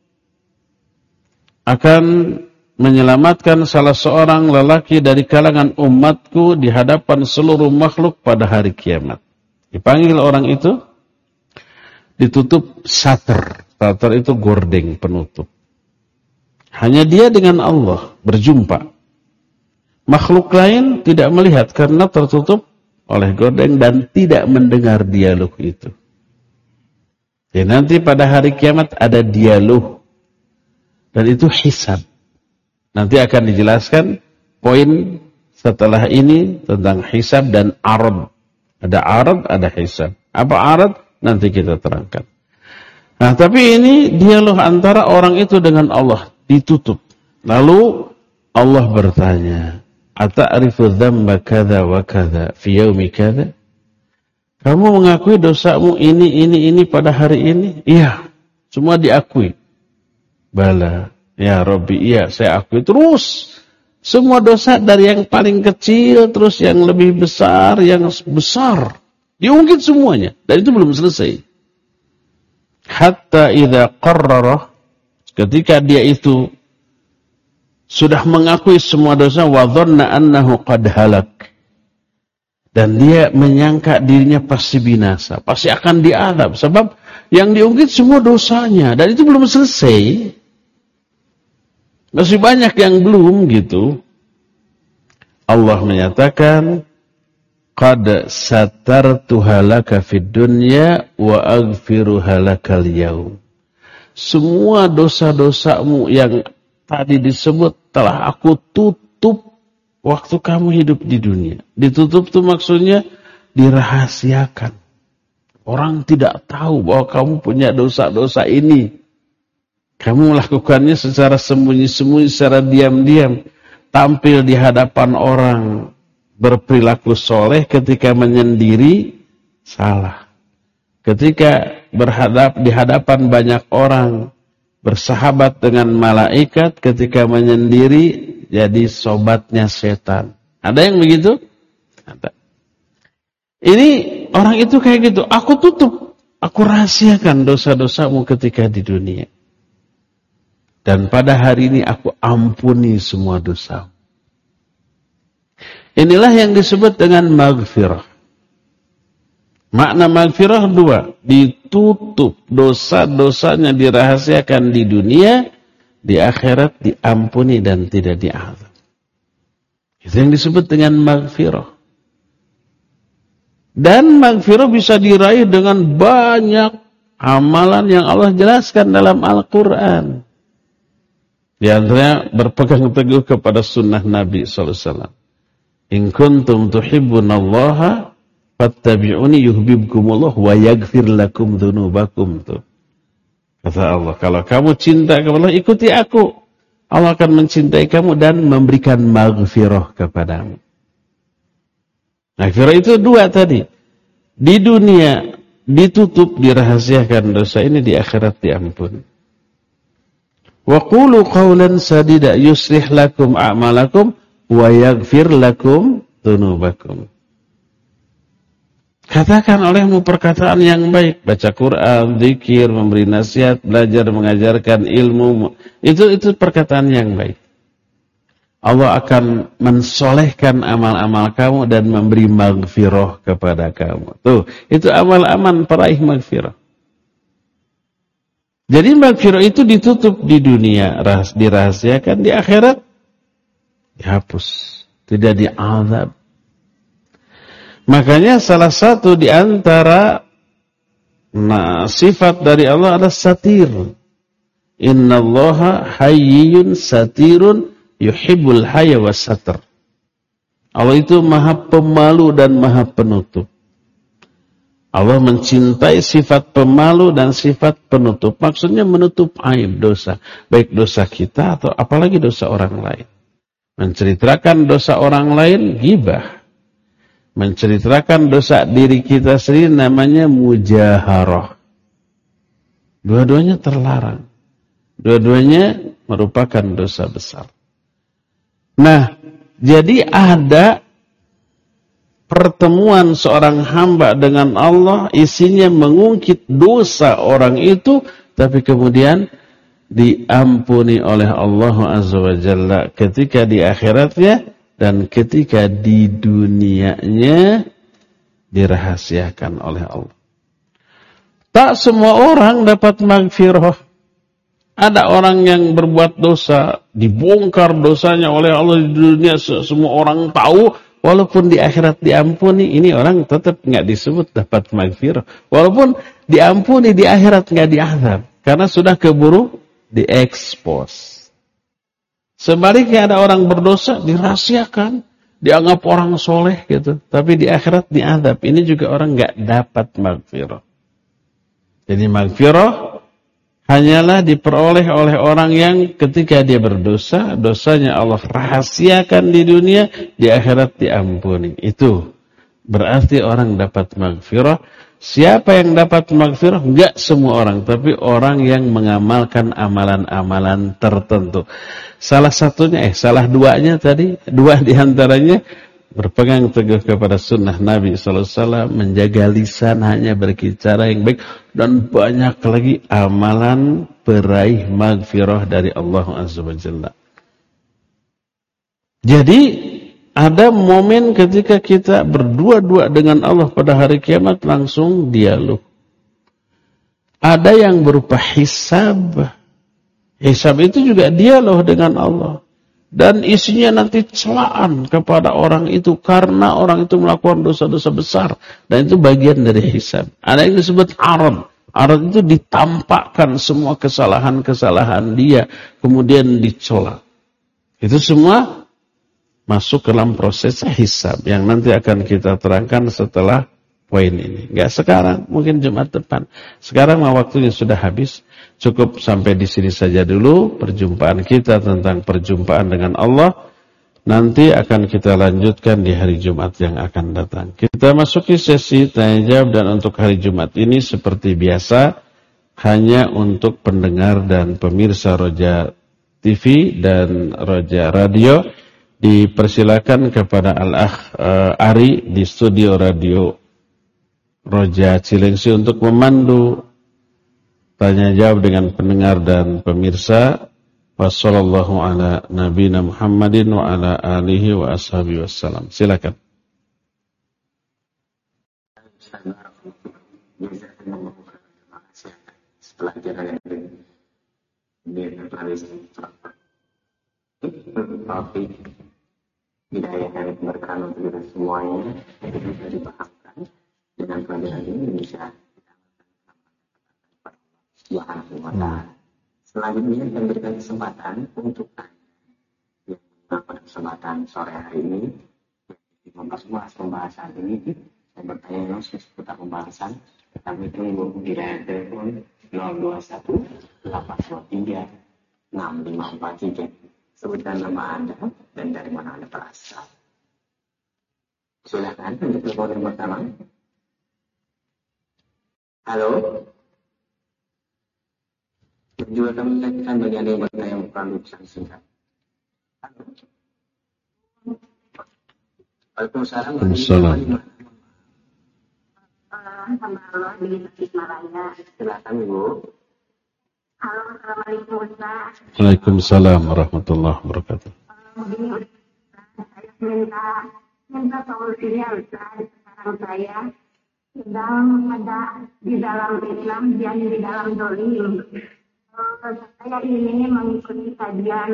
akan menyelamatkan salah seorang lelaki dari kalangan umatku di hadapan seluruh makhluk pada hari kiamat. Dipanggil orang itu, ditutup satar. Satar itu gordeng penutup. Hanya dia dengan Allah berjumpa. Makhluk lain tidak melihat karena tertutup oleh gordeng dan tidak mendengar dialog itu. Ya, nanti pada hari kiamat ada dialog. Dan itu hisab. Nanti akan dijelaskan poin setelah ini tentang hisab dan arad. Ada arad, ada hisab. Apa arad? Nanti kita terangkan. Nah, tapi ini dialog antara orang itu dengan Allah. Ditutup. Lalu Allah bertanya, Ata'rifu dzamba kadza wa kadza fi yaumi kadza? Kamu mengakui dosamu ini pada hari ini? Iya, semua diakui. Bala, ya Rabbi, iya saya akui. Terus semua dosa dari yang paling kecil terus yang lebih besar, yang besar diungkit semuanya. Dan itu belum selesai. Hatta idza qarrara, ketika dia itu sudah mengakui semua dosa, wa dhanna annahu qad halak. Dan dia menyangka dirinya pasti binasa, pasti akan diazab sebab yang diungkit semua dosanya dan itu belum selesai. Masih banyak yang belum gitu. Allah menyatakan, qad satartuha laka fid dunya wa aghfiruha lakal yaum. Semua dosa-dosamu yang tadi disebut telah aku tutup waktu kamu hidup di dunia. Ditutup itu maksudnya dirahasiakan. Orang tidak tahu bahwa kamu punya dosa-dosa ini. Kamu melakukannya secara sembunyi-sembunyi, secara diam-diam. Tampil di hadapan orang, berperilaku soleh, ketika menyendiri, salah. Ketika di hadapan banyak orang, bersahabat dengan malaikat, ketika menyendiri, jadi sobatnya setan. Ada yang begitu? Ada. Ini orang itu kayak gitu. Aku tutup, aku rahasiakan dosa-dosamu ketika di dunia. Dan pada hari ini aku ampuni semua dosa. Inilah yang disebut dengan maghfirah. Makna maghfirah dua. Ditutup dosa-dosanya, dirahasiakan di dunia, di akhirat diampuni dan tidak diazab. Itu yang disebut dengan maghfirah. Dan maghfirah bisa diraih dengan banyak amalan yang Allah jelaskan dalam Al-Quran. Di antaranya berpegang teguh kepada sunnah Nabi SAW. In kuntum tuhibbunallaha fattabi'uni yuhibbukumullah wa yaghfir lakum dzunubakum. Kata Allah, kalau kamu cinta kepada Allah, ikuti aku. Allah akan mencintai kamu dan memberikan maghfirah kepadamu. Maghfirah itu dua tadi. Di dunia ditutup, dirahasiakan dosa ini, di akhirat diampuni. Wa qulu qawlan sadida yuslih lakum a'malakum wa yaghfir lakum dzunubakum. Katakan olehmu perkataan yang baik, baca Quran, zikir, memberi nasihat, belajar, mengajarkan ilmu. Itu perkataan yang baik. Allah akan mensolehkan amal-amal kamu dan memberi maghfirah kepada kamu. Tuh, itu amal-amal peraih maghfirah. Jadi maghfirah itu ditutup di dunia, dirahasiakan, di akhirat dihapus, tidak diazab. Makanya salah satu di antara sifat dari Allah adalah satir. Innallaha hayyun satirun yuhibbul hayya was satr. Allah itu maha pemalu dan maha penutup. Allah mencintai sifat pemalu dan sifat penutup. Maksudnya menutup aib dosa, baik dosa kita atau apalagi dosa orang lain. Menceritakan dosa orang lain ghibah. Menceritakan dosa diri kita sendiri namanya mujaharah. Dua-duanya terlarang. Dua-duanya merupakan dosa besar. Nah, jadi ada pertemuan seorang hamba dengan Allah, isinya mengungkit dosa orang itu, tapi kemudian diampuni oleh Allah Azza wa Jalla ketika di akhiratnya dan ketika di dunianya dirahasiakan oleh Allah. Tak semua orang dapat maghfirah. Ada orang yang berbuat dosa, dibongkar dosanya oleh Allah di dunia, semua orang tahu, walaupun di akhirat diampuni, ini orang tetap nggak disebut dapat maghfirah. Walaupun diampuni di akhirat nggak diazab, karena sudah keburu diekspos. Sebaliknya ada orang berdosa dirahasiakan, dianggap orang soleh gitu, tapi di akhirat diazab. Ini juga orang nggak dapat maghfirah. Jadi maghfirah hanyalah diperoleh oleh orang yang ketika dia berdosa, dosanya Allah rahasiakan di dunia, di akhirat diampuni. Itu berarti orang dapat maghfirah. Siapa yang dapat maghfirah? Enggak semua orang, tapi orang yang mengamalkan amalan-amalan tertentu. Salah satunya, salah duanya tadi, dua diantaranya berpegang teguh kepada sunnah Nabi SAW, menjaga lisan hanya berbicara yang baik, dan banyak lagi amalan peraih maghfirah dari Allah Azza wa Jalla. Jadi ada momen ketika kita berdua-dua dengan Allah pada hari kiamat, langsung dialog. Ada yang berupa hisab. Hisab itu juga dialog dengan Allah. Dan isinya nanti celaan kepada orang itu karena orang itu melakukan dosa-dosa besar. Dan itu bagian dari hisab. Ada yang disebut arad. Arad itu ditampakkan semua kesalahan-kesalahan dia, kemudian dicolak. Itu semua masuk ke dalam proses hisab yang nanti akan kita terangkan setelah poin ini. Enggak sekarang, mungkin Jumat depan. Sekarang waktunya sudah habis. Cukup sampai di sini saja dulu perjumpaan kita tentang perjumpaan dengan Allah. Nanti akan kita lanjutkan di hari Jumat yang akan datang. Kita masuki sesi tanya jawab, dan untuk hari Jumat ini seperti biasa hanya untuk pendengar dan pemirsa Roja TV dan Roja Radio. Dipersilakan kepada Al-Akh Ari di studio radio Roja Cilengsi untuk memandu tanya jawab dengan pendengar dan pemirsa. Wassallallahu ala nabiyina Muhammadin wa ala alihi wa ashabihi wassalam. Silakan. Setelah jalan topik hidayah dan keberkahan untuk kita semuanya itu bisa dipahamkan dengan pelajaran ini bisa Subhanahu wa ta'ala. Selanjutnya kami berikan kesempatan untuk yang pada kesempatan sore hari ini membahas pembahasan ini dan bertanya langsung seputar pembahasan. Kami tunggu di layar telepon 021 823 6543. Sebutkan nama Anda dan dari mana Anda berasal. Silakan untuk telepon yang pertama. Halo. Juga kami ingatkan bagi Anda yang bertanya melalui pesan singkat. Halo. Waalaikumsalam. Waalaikumsalam. hamba Allah di Tasikmalaya. Silakan Ibu. Halo, Assalamualaikum Ustaz. Waalaikumsalam warahmatullahi wabarakatuh. Begini Ustaz, saya minta solusinya Ustaz. Sekarang saya sedang ada di dalam Islam dan di dalam dolim. Saya ini mengikuti kajian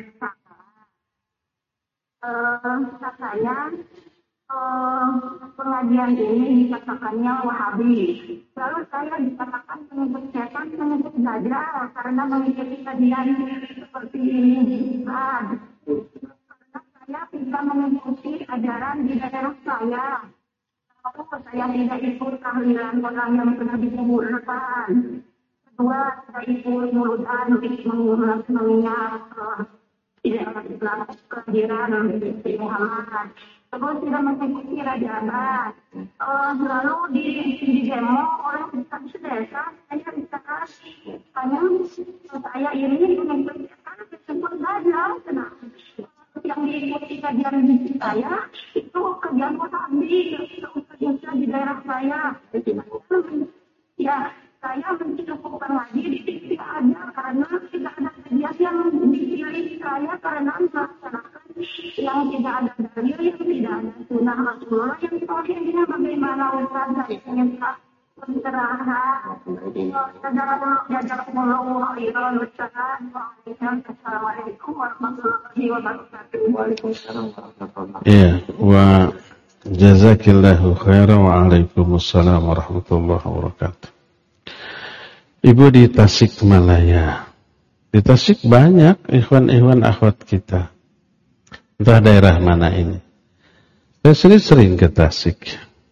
saya pengajian ini dikatakannya Wahabi. Lalu saya dikatakan pengikut setan, pengikut dajjal karena mengikuti kajian seperti ini. Karena saya tidak mengikuti ajaran di daerah saya. Lalu saya tidak ikut tahlilan orang yang pernah dikuburkan. Kedua, saya ikut mulutan mengingat tidak kehadiran Muhammad. Terus tidak mengikuti Rajabat. Lalu di demo oleh desa saya dikasih hanya saya ini mengikuti disebut dajjal. Yang diikuti kajian di saya itu kajian Wahabi di daerah saya. Ya, saya mencukupkan lagi tidak ada karena tidak ada kajian yang dipilih saya karena melaksanakan yang tidak ada dalil, yang tidak ada sunnah Rasulullah, yang tauhidnya bagaimana Ustaz, saya minta pencerahan. Jazakumullahu khairan Ustaz. Assalamualaikum warahmatullahi wabarakatuh. Waalaikumsalam warahmatullahi wabarakatuh. Iya, wa jazakillahu khairan wa alaikumussalam warahmatullahi wabarakatuh. Ibu di Tasikmalaya. Di Tasik banyak ikhwan-ikhwan akhwat kita. Entah daerah mana ini. Saya sering ke Tasik.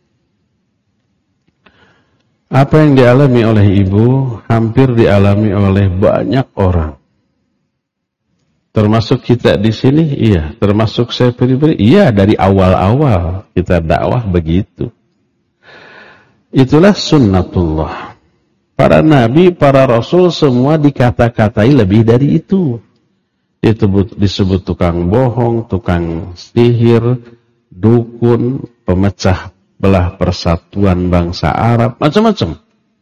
Apa yang dialami oleh ibu hampir dialami oleh banyak orang. Termasuk kita di sini, iya. Termasuk saya pribadi, iya, dari awal-awal kita dakwah begitu. Itulah sunnatullah. Para nabi, para rasul semua dikata-katai lebih dari itu. Disebut tukang bohong, tukang sihir, dukun, pemecah belah persatuan bangsa Arab, macam-macam.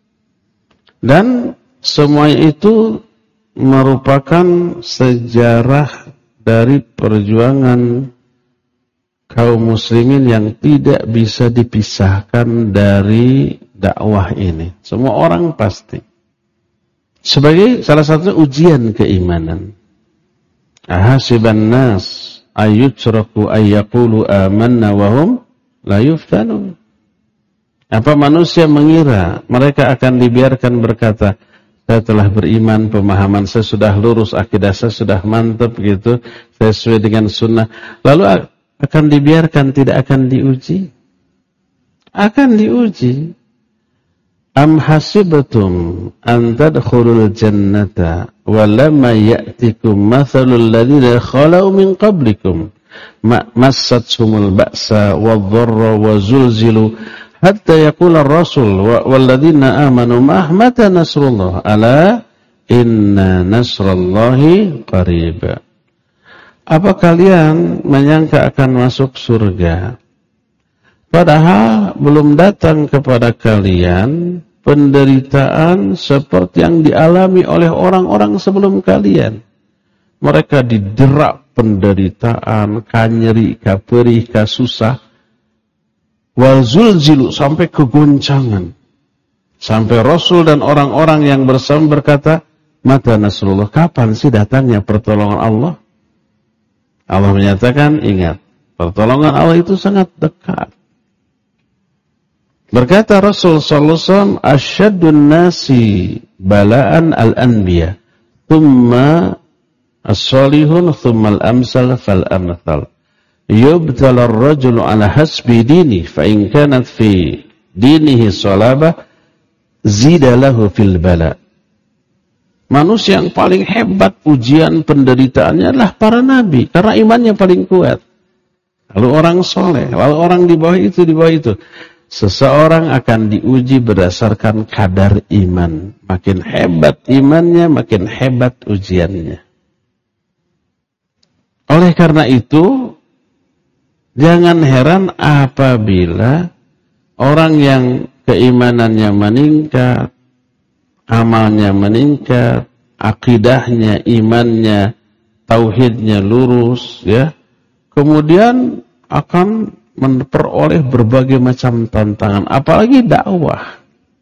Dan semua itu merupakan sejarah dari perjuangan kaum muslimin yang tidak bisa dipisahkan dari dakwah ini. Semua orang pasti. Sebagai salah satu ujian keimanan. Ahasiban nas ayyutraku ayyaqulu amanna wa hum la yuftanun. Apa manusia mengira mereka akan dibiarkan berkata, saya telah beriman, pemahaman saya sudah lurus, akidah saya sudah mantap gitu, sesuai dengan sunnah. Lalu akan dibiarkan, tidak akan diuji? Akan diuji. Am hasibtum an tadkhulul jannata wa lamma ya'tikum mathalul ladzina khalau min qablikum massathumul ba'sa wadh-dharra wa zulzilu hatta yaqula ar-rasul wal ladzina amanu mata nasrullah ala inna nasrallahi qarib. Apa kalian menyangka akan masuk surga padahal belum datang kepada kalian penderitaan seperti yang dialami oleh orang-orang sebelum kalian. Mereka diderak penderitaan, kanyeri, kaperih, kasusah, wazulzilu, sampai kegoncangan. Sampai Rasul dan orang-orang yang bersama berkata, mata nasrullah, kapan sih datangnya pertolongan Allah? Allah menyatakan, ingat, pertolongan Allah itu sangat dekat. Berkata Rasul sallallahu alaihi wasallam, asyadun nasi bala'an al-anbiya, thumma as-salihun, thumma al-amsal fal-amthal. Yubtala ar-rajulu ala hasbi dini, fa in kanat fi dinihi salabah, zida lahu fil bala. Manusia yang paling hebat ujian penderitaannya adalah para nabi, karena imannya paling kuat. Lalu orang soleh, lalu orang di bawah itu, di bawah itu. Seseorang akan diuji berdasarkan kadar iman. Makin hebat imannya, makin hebat ujiannya. Oleh karena itu, jangan heran apabila orang yang keimanannya meningkat, amalnya meningkat, akidahnya, imannya, tauhidnya lurus, ya. Kemudian akan memperoleh berbagai macam tantangan, apalagi dakwah.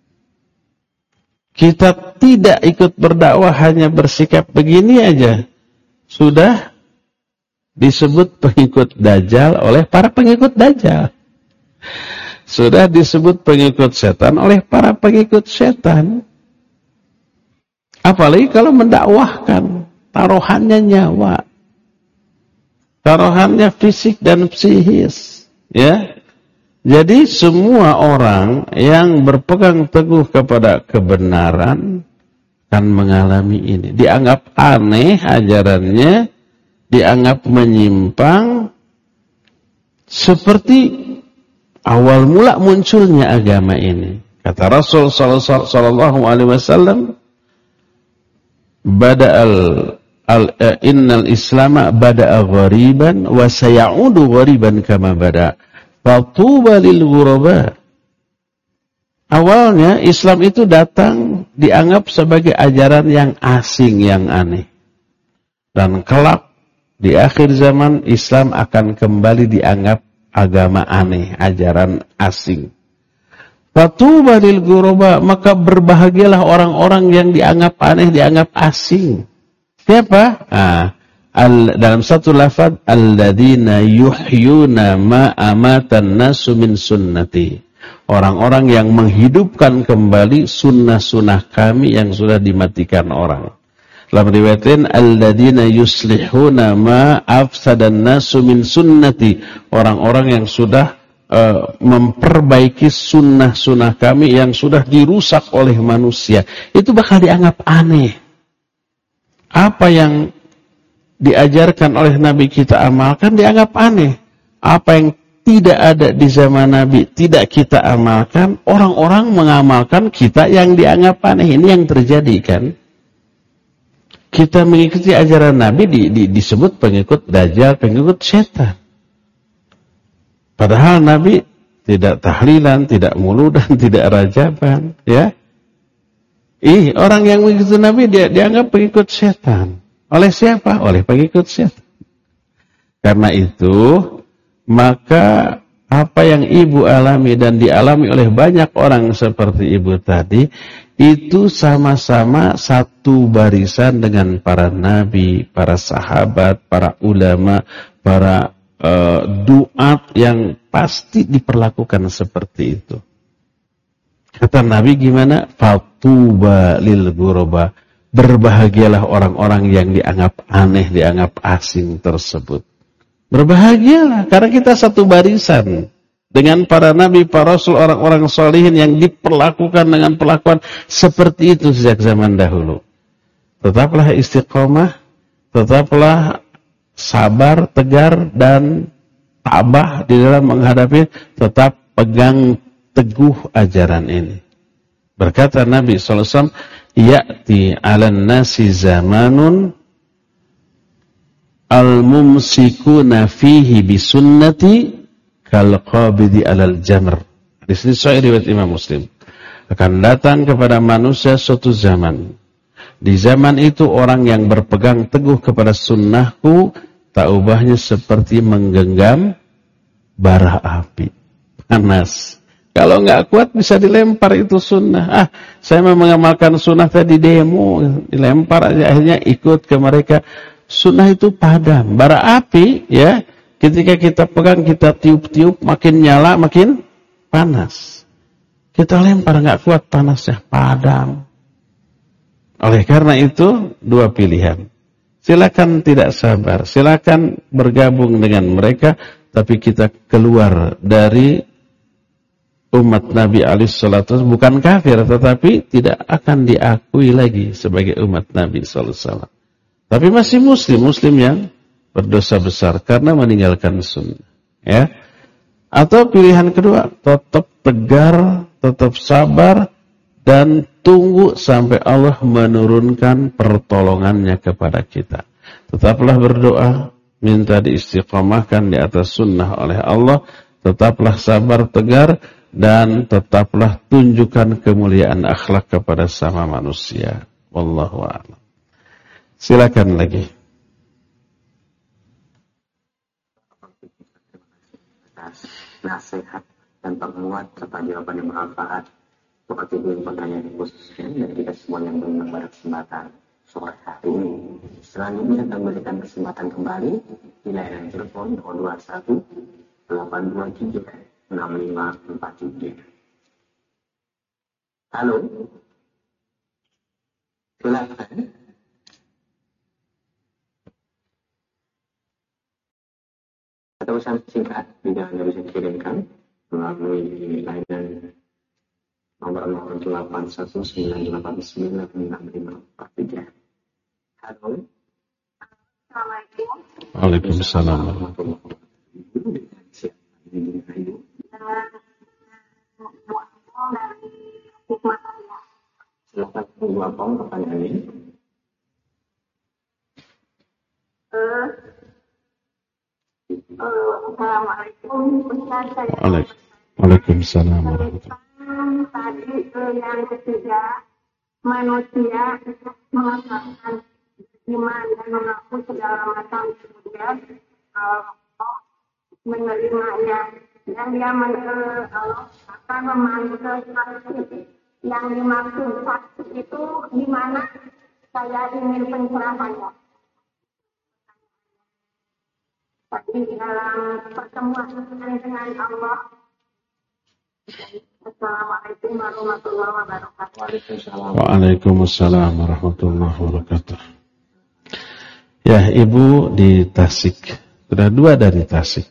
Kita tidak ikut berdakwah, hanya bersikap begini aja, sudah disebut pengikut Dajjal oleh para pengikut Dajjal. Sudah disebut pengikut setan oleh para pengikut setan. Apalagi kalau mendakwahkan, taruhannya nyawa, taruhannya fisik dan psikis, ya. Jadi semua orang yang berpegang teguh kepada kebenaran akan mengalami ini. Dianggap aneh ajarannya, dianggap menyimpang, seperti awal mula munculnya agama ini. Kata Rasul sallallahu alaihi wasallam, innal islama bada'a ghariban wa sayaudu ghariban kama bada'. Fatuba lil ghuraba. Awalnya Islam itu datang dianggap sebagai ajaran yang asing, yang aneh. Dan kelak di akhir zaman Islam akan kembali dianggap agama aneh, ajaran asing. Fatuba lil ghuraba, maka berbahagialah orang-orang yang dianggap aneh, dianggap asing. Siapa? Dalam satu lafaz, alladzina yuhyuna ma amatan nasu min sunnati. Orang-orang yang menghidupkan kembali sunnah-sunnah kami yang sudah dimatikan orang. Dalam riwayatin, alladzina yuslihuna ma afsadan nasu min sunnati. Orang-orang yang sudah memperbaiki sunnah-sunnah kami yang sudah dirusak oleh manusia. Itu bakal dianggap aneh. Apa yang diajarkan oleh Nabi kita amalkan dianggap aneh. Apa yang tidak ada di zaman Nabi tidak kita amalkan, orang-orang mengamalkan kita yang dianggap aneh. Ini yang terjadi kan. Kita mengikuti ajaran Nabi disebut pengikut Dajjal, pengikut setan. Padahal Nabi tidak tahlilan, tidak muludan, tidak rajaban, ya. Orang yang mengikuti Nabi dianggap pengikut setan. Oleh siapa? Oleh pengikut setan. Karena itu, maka apa yang ibu alami dan dialami oleh banyak orang seperti ibu tadi, itu sama-sama satu barisan dengan para nabi, para sahabat, para ulama, para duat yang pasti diperlakukan seperti itu. Kata Nabi gimana? Fatuba lil ghuraba. Berbahagialah orang-orang yang dianggap aneh, dianggap asing tersebut. Berbahagialah, karena kita satu barisan dengan para nabi, para rasul, orang-orang sholihin yang diperlakukan dengan perlakuan seperti itu sejak zaman dahulu. Tetaplah istiqomah, tetaplah sabar, tegar, dan tabah di dalam menghadapi, tetap pegang teguh ajaran ini. Berkata Nabi SAW, ya'ti 'alan nasi zamanun al-mumsikuna fihi bisunnati kal-qabidi 'alal jamr. Di sini sahih riwayat Imam Muslim. Akan datang kepada manusia suatu zaman. Di zaman itu orang yang berpegang teguh kepada sunnahku tak ubahnya seperti menggenggam bara api. Panas. Kalau nggak kuat bisa dilempar itu sunnah. Saya mau mengamalkan sunnah tadi demo, dilempar aja, akhirnya ikut ke mereka. Sunnah itu padam, bara api, ya. Ketika kita pegang, kita tiup-tiup, makin nyala, makin panas. Kita lempar nggak kuat, panasnya padam. Oleh karena itu dua pilihan. Silakan tidak sabar, silakan bergabung dengan mereka, tapi kita keluar dari umat Nabi alaihissalatu bukan kafir, tetapi tidak akan diakui lagi sebagai umat Nabi sallallahu alaihi wasallam. Tapi masih muslim yang berdosa besar karena meninggalkan sunnah, ya. Atau pilihan kedua, tetap tegar, tetap sabar, dan tunggu sampai Allah menurunkan pertolongannya kepada kita. Tetaplah berdoa, minta diistiqomahkan di atas sunnah oleh Allah, tetaplah sabar tegar, dan tetaplah tunjukkan kemuliaan akhlak kepada sama manusia. Wallahu a'lam. Silakan lagi. Nasihat dan penguat serta jawaban yang bermanfaat seperti itu pertanyaan khususnya dan kita semua yang belum pada kesempatan sore hari ini. Selanjutnya akan memberikan kesempatan kembali di layanan telepon 021 827 6543. Halo, silakan. Atau pesan singkat juga Anda bisa kirimkan melalui layanan nomor 0819896543. Halo. Assalamualaikum. Waalaikumsalam. Silakan dua pom pertanyaannya. Assalamualaikum. Waalaikumsalam. Tadi yang ketiga, manusia mengatakan iman dan mengaku segala macam, kemudian Allah menerimanya dan dia Allah akan memanggil saksi. Yang dimaksud saksi itu di mana saya ingin pencerahannya. Tapi dalam pertemuan dengan Allah. Assalamualaikum warahmatullahi wabarakatuh. Waalaikumsalam warahmatullahi wabarakatuh. Ya, Ibu di Tasik. Sudah 2 dari Tasik.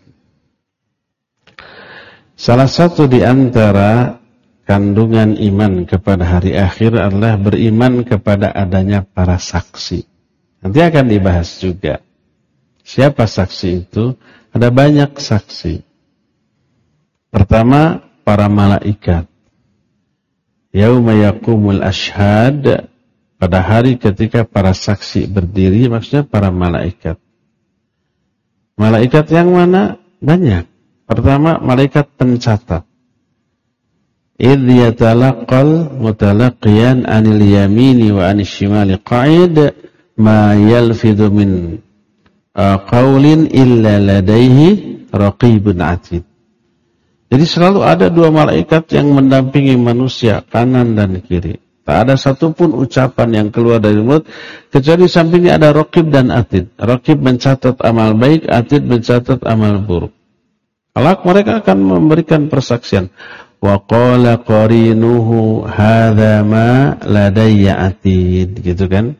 Salah satu di antara kandungan iman kepada hari akhir adalah beriman kepada adanya para saksi. Nanti akan dibahas juga. Siapa saksi itu? Ada banyak saksi. Pertama, para malaikat. Yauma yaqumul ashhad, pada hari ketika para saksi berdiri, maksudnya para malaikat. Malaikat yang mana? Banyak. Pertama, malaikat pencatat. Idh yatalaqal mutalaqiyan anil yamini wa anil shimali qa'id ma yalfidhu min qawlin illa ladaihi raqibun atid. Jadi selalu ada 2 malaikat yang mendampingi manusia kanan dan kiri. Tak ada satupun ucapan yang keluar dari mulut kecuali sampingnya ada raqib dan atid. Raqib mencatat amal baik, atid mencatat amal buruk. Kelak mereka akan memberikan persaksian. Wa qala qarinuhu hadza ma ladayya atid, gitu kan?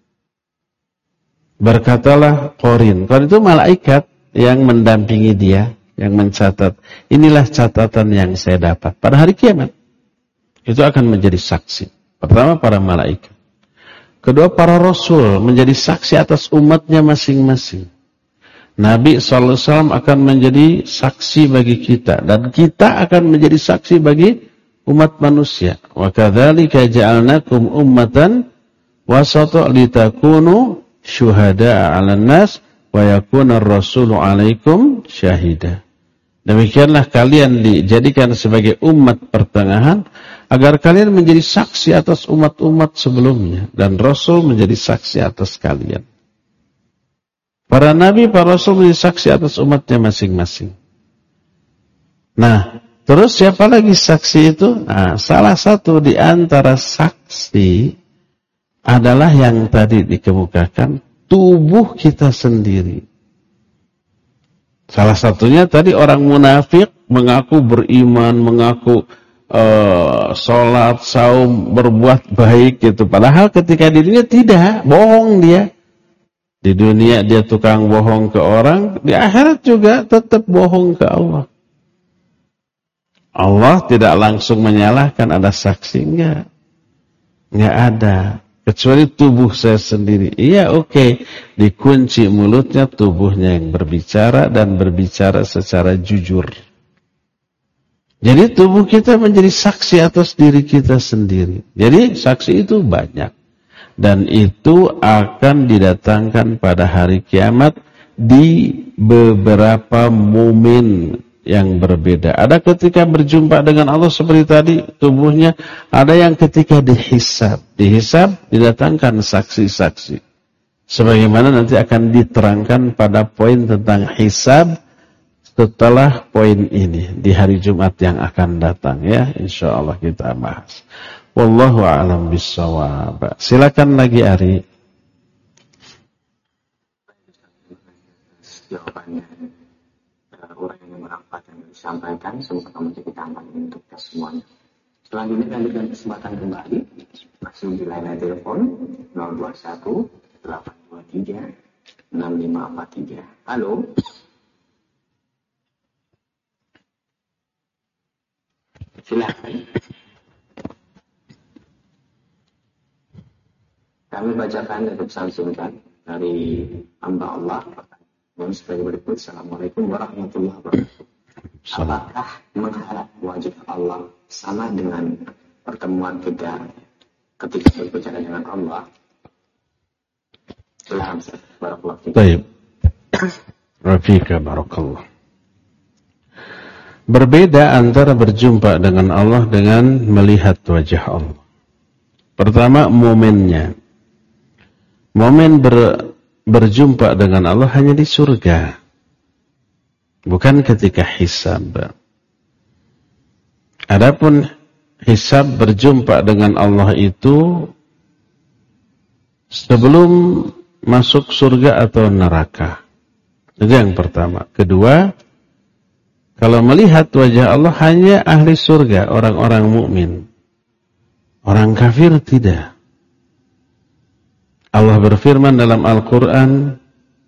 Berkatalah qarin. Qarin itu malaikat yang mendampingi dia, yang mencatat. Inilah catatan yang saya dapat pada hari kiamat. Itu akan menjadi saksi. Pertama, para malaikat. Kedua, para rasul menjadi saksi atas umatnya masing-masing. Nabi SAW akan menjadi saksi bagi kita. Dan kita akan menjadi saksi bagi umat manusia. Wa kadzalika ja'alnakum ummatan wasata litakunu syuhada'a 'alan nas wa yakuna ar-rasulu 'alaikum syahida. Demikianlah kalian dijadikan sebagai umat pertengahan agar kalian menjadi saksi atas umat-umat sebelumnya dan Rasul menjadi saksi atas kalian. Para nabi, para rasul menjadi saksi atas umatnya masing-masing. Nah, terus siapa lagi saksi itu? Nah, salah satu di antara saksi adalah yang tadi dikemukakan, tubuh kita sendiri. Salah satunya tadi orang munafik mengaku beriman, mengaku sholat, saum, berbuat baik gitu. Padahal ketika dirinya tidak, bohong dia. Di dunia dia tukang bohong ke orang, di akhirat juga tetap bohong ke Allah. Allah tidak langsung menyalahkan, ada saksi enggak ada. Kecuali tubuh saya sendiri. Iya, oke. Dikunci mulutnya, tubuhnya yang berbicara dan berbicara secara jujur. Jadi tubuh kita menjadi saksi atas diri kita sendiri. Jadi saksi itu banyak. Dan itu akan didatangkan pada hari kiamat di beberapa momen yang berbeda. Ada ketika berjumpa dengan Allah seperti tadi tubuhnya, ada yang ketika dihisab. Dihisab didatangkan saksi-saksi. Sebagaimana nanti akan diterangkan pada poin tentang hisab setelah poin ini di hari Jumat yang akan datang ya, insyaallah kita bahas. Wallahu a'lam bissawab. Silakan lagi Ari. Jawabannya orang yang bermanfaat yang disampaikan, semoga kamu jadi tambahan untuk kita semuanya. Selanjutnya kami berikan kesempatan kembali masih di line telepon 021 823 6543. Halo. Silakan. Kami bacakan dan pesan singkat dari hamba Allah. Sebagai berikut. Assalamualaikum warahmatullahi wabarakatuh. Apakah mengharap wajah Allah sama dengan pertemuan kita ketika berbicara dengan Allah? Silakan. Barakallahu fiik. Baik. Rafika barakallah. Berbeda antara berjumpa dengan Allah dengan melihat wajah Allah. Pertama, momennya. Momen berjumpa dengan Allah hanya di surga, bukan ketika hisab. Adapun hisab berjumpa dengan Allah itu sebelum masuk surga atau neraka. Itu yang pertama. Kedua, kalau melihat wajah Allah hanya ahli surga, orang-orang mukmin. Orang kafir tidak. Allah berfirman dalam Al-Quran,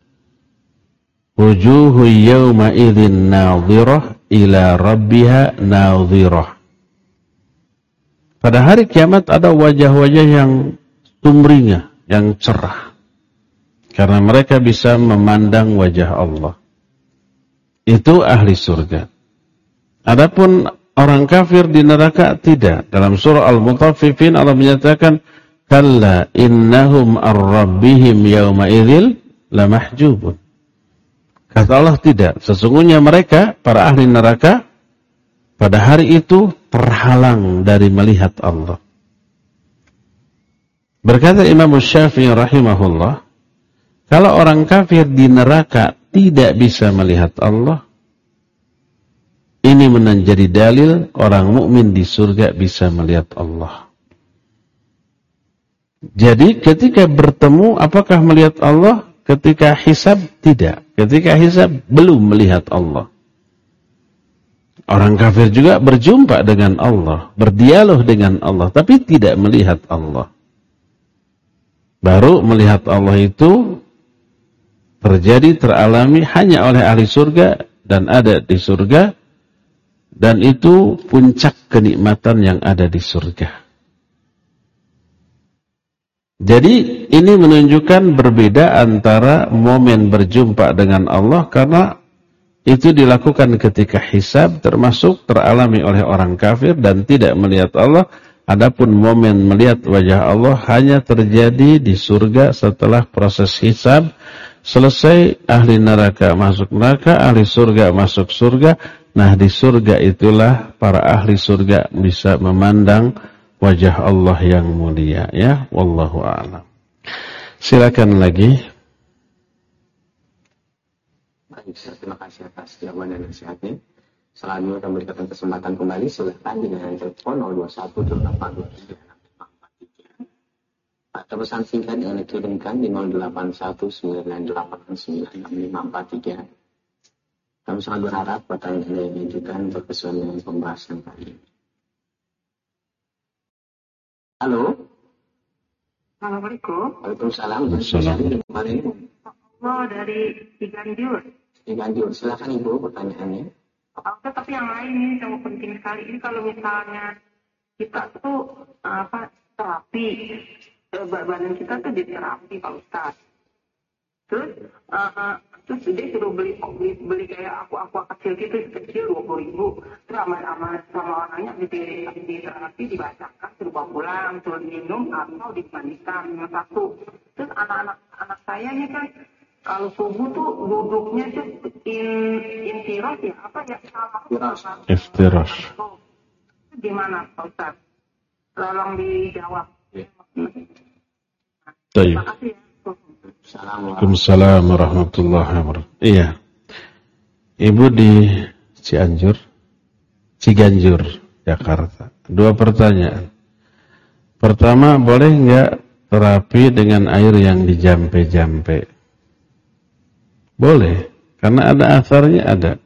wujuhu yawma idzin nadhirah ila rabbiha nadhirah. Pada hari kiamat ada wajah-wajah yang sumringah, yang cerah. Karena mereka bisa memandang wajah Allah. Itu ahli surga. Adapun orang kafir di neraka tidak. Dalam surah Al-Mutaffifin Allah menyatakan, kalla innahum ar-rabbihim yawma idzil lamahjubun. Kata Allah tidak. Sesungguhnya mereka, para ahli neraka, pada hari itu terhalang dari melihat Allah. Berkata Imam Syafi'i rahimahullah, kalau orang kafir di neraka tidak bisa melihat Allah, ini menjadi dalil orang mukmin di surga bisa melihat Allah. Jadi ketika bertemu apakah melihat Allah? Ketika hisab tidak. Ketika hisab belum melihat Allah. Orang kafir juga berjumpa dengan Allah, berdialog dengan Allah, tapi tidak melihat Allah. Baru melihat Allah itu terjadi, teralami hanya oleh ahli surga dan ada di surga, dan itu puncak kenikmatan yang ada di surga. Jadi ini menunjukkan berbeda antara momen berjumpa dengan Allah, karena itu dilakukan ketika hisab, termasuk teralami oleh orang kafir dan tidak melihat Allah. Adapun momen melihat wajah Allah hanya terjadi di surga setelah proses hisab selesai, ahli neraka masuk neraka, ahli surga masuk surga. Nah, di surga itulah para ahli surga bisa memandang wajah Allah yang mulia, ya. Wallahu a'lam. Silakan lagi. Baik, terima kasih atas jawaban dan nasihatnya. Selanjutnya kami berikan kesempatan kembali. Silakan dengan telepon 021-823-6543 atau pesan singkat yang dikirimkan di 0819889543. Kami sangat berharap pertanyaan yang diajukan berkesuaian dengan pembahasan kali ini. Halo. Assalamualaikum. Waalaikumsalam. Oh, dari Ciganjur. Ciganjur. Silakan Ibu pertanyaannya. Oke, tapi yang lain ini yang penting sekali. Ini kalau misalnya kita tuh terapi, badan kita tuh diterapi Pak Ustaz. Terus dia suruh beli kayak aqua kecil gitu, kecil 20.000. Terus sama orangnya di terapi dibacakan, suruh bawa pulang, suruh minum atau dimandikan satu. Terus anak saya ini kan kalau subuh tuh duduknya tuh Intiros ya apa ya? Iftiras. Gimana Pak Ustaz? Tolong dijawab. Terima kasih. Waalaikumsalam warahmatullahi wabarakatuh. Iya. Ibu di Ciganjur, Jakarta. 2 pertanyaan. Pertama, boleh nggak terapi dengan air yang dijampe-jampe? Boleh, karena ada asarnya, ada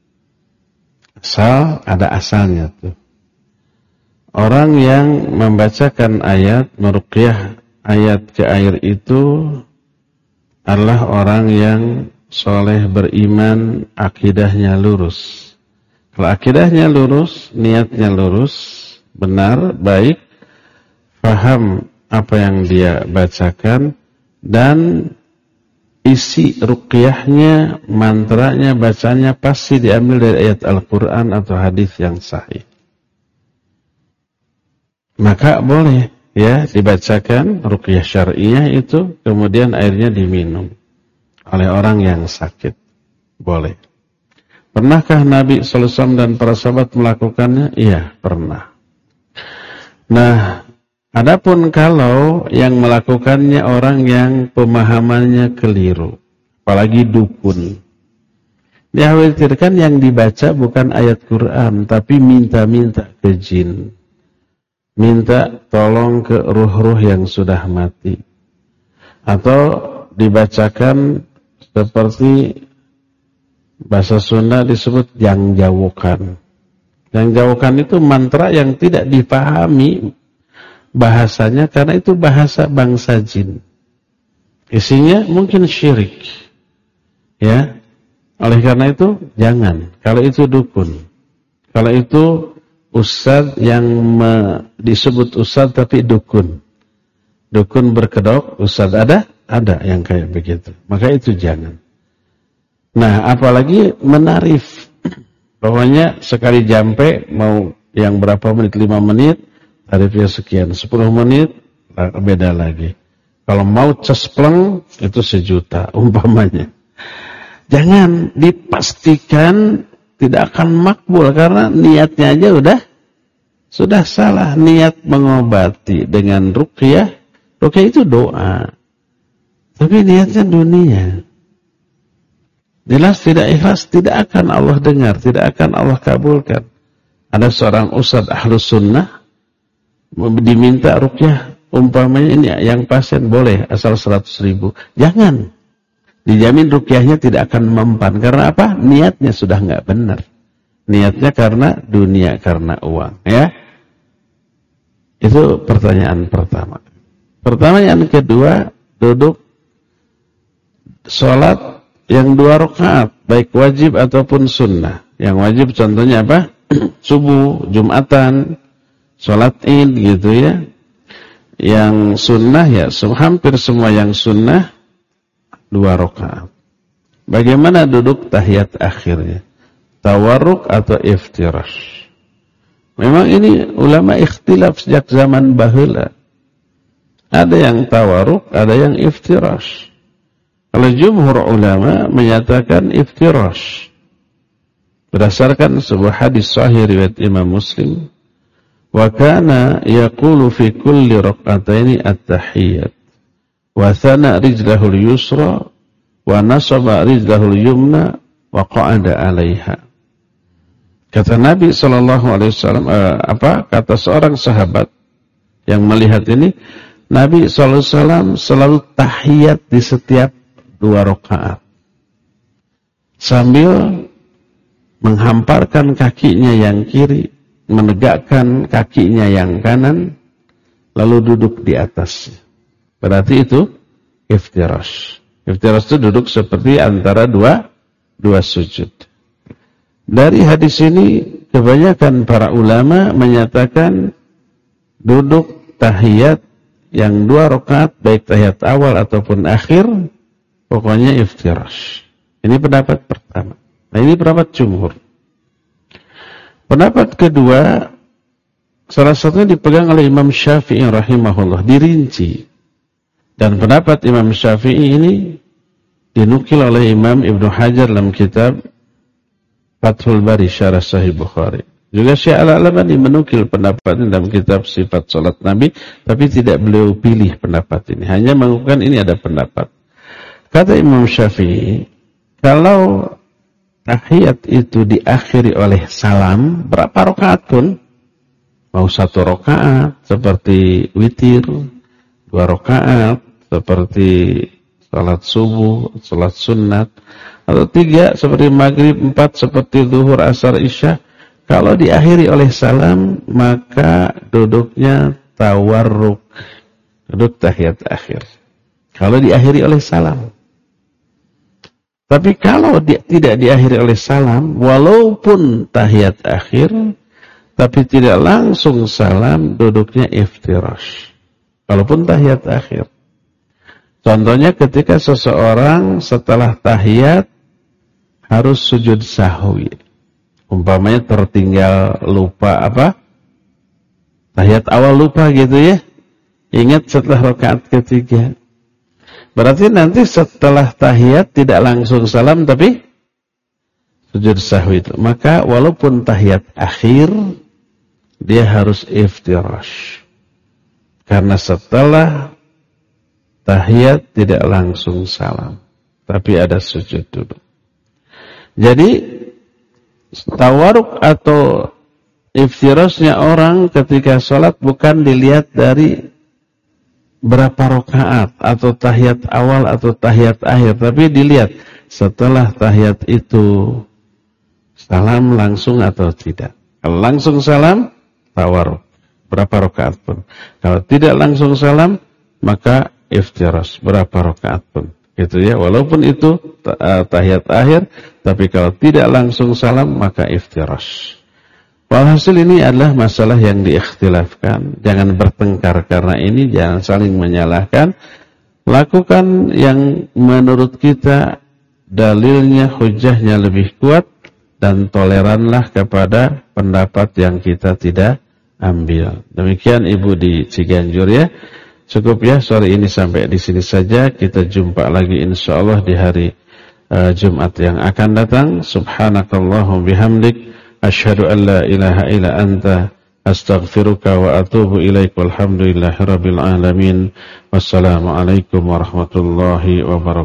asalnya tuh. Orang yang membacakan ayat, meruqyah ayat ke air itu adalah orang yang soleh, beriman, akidahnya lurus. Kalau akidahnya lurus, niatnya lurus, benar, baik, paham apa yang dia bacakan, dan isi ruqyahnya, mantranya, bacanya pasti diambil dari ayat Al-Quran atau hadis yang sahih. Maka boleh ya dibacakan ruqyah syar'iyah itu, kemudian airnya diminum oleh orang yang sakit. Boleh. Pernahkah Nabi SAW dan para sahabat melakukannya? Iya, pernah. Nah, adapun kalau yang melakukannya orang yang pemahamannya keliru, apalagi dukun, dikhawatirkan yang dibaca bukan ayat Quran, tapi minta-minta ke jin. Minta tolong ke ruh-ruh yang sudah mati. Atau dibacakan seperti bahasa Sunda disebut jangjawukan. Jangjawukan itu mantra yang tidak dipahami bahasanya karena itu bahasa bangsa jin. Isinya mungkin syirik. Ya. Oleh karena itu jangan. Kalau itu dukun. Kalau itu ustadz yang disebut ustadz tapi dukun. Dukun berkedok, ustadz ada yang kayak begitu. Maka itu jangan. Nah, apalagi menarif. Pokoknya sekali jampe mau yang berapa menit, 5 menit, tarifnya sekian. 10 menit, beda lagi. Kalau mau cespleng, itu 1 juta umpamanya. Jangan, dipastikan tidak akan makbul karena niatnya aja sudah salah. Niat mengobati dengan ruqyah. Ruqyah itu doa. Tapi niatnya dunia. Jelas tidak ikhlas, tidak akan Allah dengar, tidak akan Allah kabulkan. Ada seorang ustadz ahlus sunnah diminta ruqyah, umpamanya ini yang pasien boleh asal 100.000. Jangan. Dijamin ruqyahnya tidak akan mempan. Karena apa? Niatnya sudah nggak benar. Niatnya karena dunia, karena uang. Ya. Itu pertanyaan pertama. Pertanyaan kedua, duduk sholat yang 2 rakaat, baik wajib ataupun sunnah. Yang wajib contohnya apa? Subuh, Jumatan, sholat Id gitu ya. Yang sunnah ya, hampir semua yang sunnah 2 rakaat. Bagaimana duduk tahiyat akhirnya? Tawarruk atau iftirash? Memang ini ulama ikhtilaf sejak zaman baheula. Ada yang tawarruk, ada yang iftirash. Kalau jumhur ulama menyatakan iftirash. Berdasarkan sebuah hadis sahih riwayat Imam Muslim, wa kana yaqulu fi kulli rak'ataini at-tahiyyat wa thana rijlahu al-yusra wa nasaba rijlahu al-yumna wa qa'ada 'alaiha. Kata Nabi SAW, kata seorang sahabat yang melihat ini, Nabi SAW selalu tahiyat di setiap 2 rakaat. Sambil menghamparkan kakinya yang kiri, menegakkan kakinya yang kanan, lalu duduk di atasnya. Berarti itu iftirash. Iftirash itu duduk seperti antara dua sujud. Dari hadis ini kebanyakan para ulama menyatakan duduk tahiyat yang 2 rakaat, baik tahiyat awal ataupun akhir, pokoknya iftirash. Ini pendapat pertama. Nah, ini pendapat jumhur. Pendapat kedua, salah satunya dipegang oleh Imam Syafi'i rahimahullah, dirinci. Dan pendapat Imam Syafi'i ini dinukil oleh Imam Ibnu Hajar dalam kitab Fathul Bari Syarah Sahih Bukhari. Juga Syekh Al-Albani menukil pendapat ini dalam kitab Sifat Salat Nabi, tapi tidak beliau pilih pendapat ini, hanya mengukuhkan ini ada pendapat. Kata Imam Syafi'i, kalau tahiyat itu diakhiri oleh salam, berapa rakaat pun, mau 1 rakaat seperti witir, 2 rakaat seperti salat subuh, salat sunat, atau 3 seperti maghrib, 4 seperti zuhur, asar, isya, kalau diakhiri oleh salam, maka duduknya tawarruk, duduk tahiyat akhir. Kalau diakhiri oleh salam. Tapi kalau tidak diakhiri oleh salam, walaupun tahiyat akhir, tapi tidak langsung salam, duduknya iftirash. Walaupun tahiyat akhir. Contohnya ketika seseorang setelah tahiyat harus sujud sahwi. Umpamanya tertinggal lupa apa? Tahiyat awal lupa gitu ya. Ingat setelah rakaat ketiga. Berarti nanti setelah tahiyat tidak langsung salam tapi sujud sahwi itu. Maka walaupun tahiyat akhir dia harus iftirash. Karena setelah tahiyat tidak langsung salam, tapi ada sujud dulu. Jadi tawaruk atau iftirasnya orang ketika sholat bukan dilihat dari berapa rakaat atau tahiyat awal atau tahiyat akhir, tapi dilihat setelah tahiyat itu salam langsung atau tidak. Kalau langsung salam, tawaruk berapa rakaat pun. Kalau tidak langsung salam, maka iftiras berapa rakaat pun. Gitu ya, walaupun itu tahiyat akhir, tapi kalau tidak langsung salam maka iftiras. Walhasil ini adalah masalah yang diikhtilafkan. Jangan bertengkar karena ini, jangan saling menyalahkan. Lakukan yang menurut kita dalilnya, hujahnya lebih kuat, dan toleranlah kepada pendapat yang kita tidak ambil. Demikian Ibu di Ciganjur ya. Cukup ya sore ini sampai di sini saja. Kita jumpa lagi insyaallah di hari Jumat yang akan datang. Subhanakallahumma bihamdik asyhadu an la ilaha illa anta astaghfiruka wa atubu ilaik. Walhamdulillahirabbil alamin. Wassalamualaikum warahmatullahi wabarakatuh.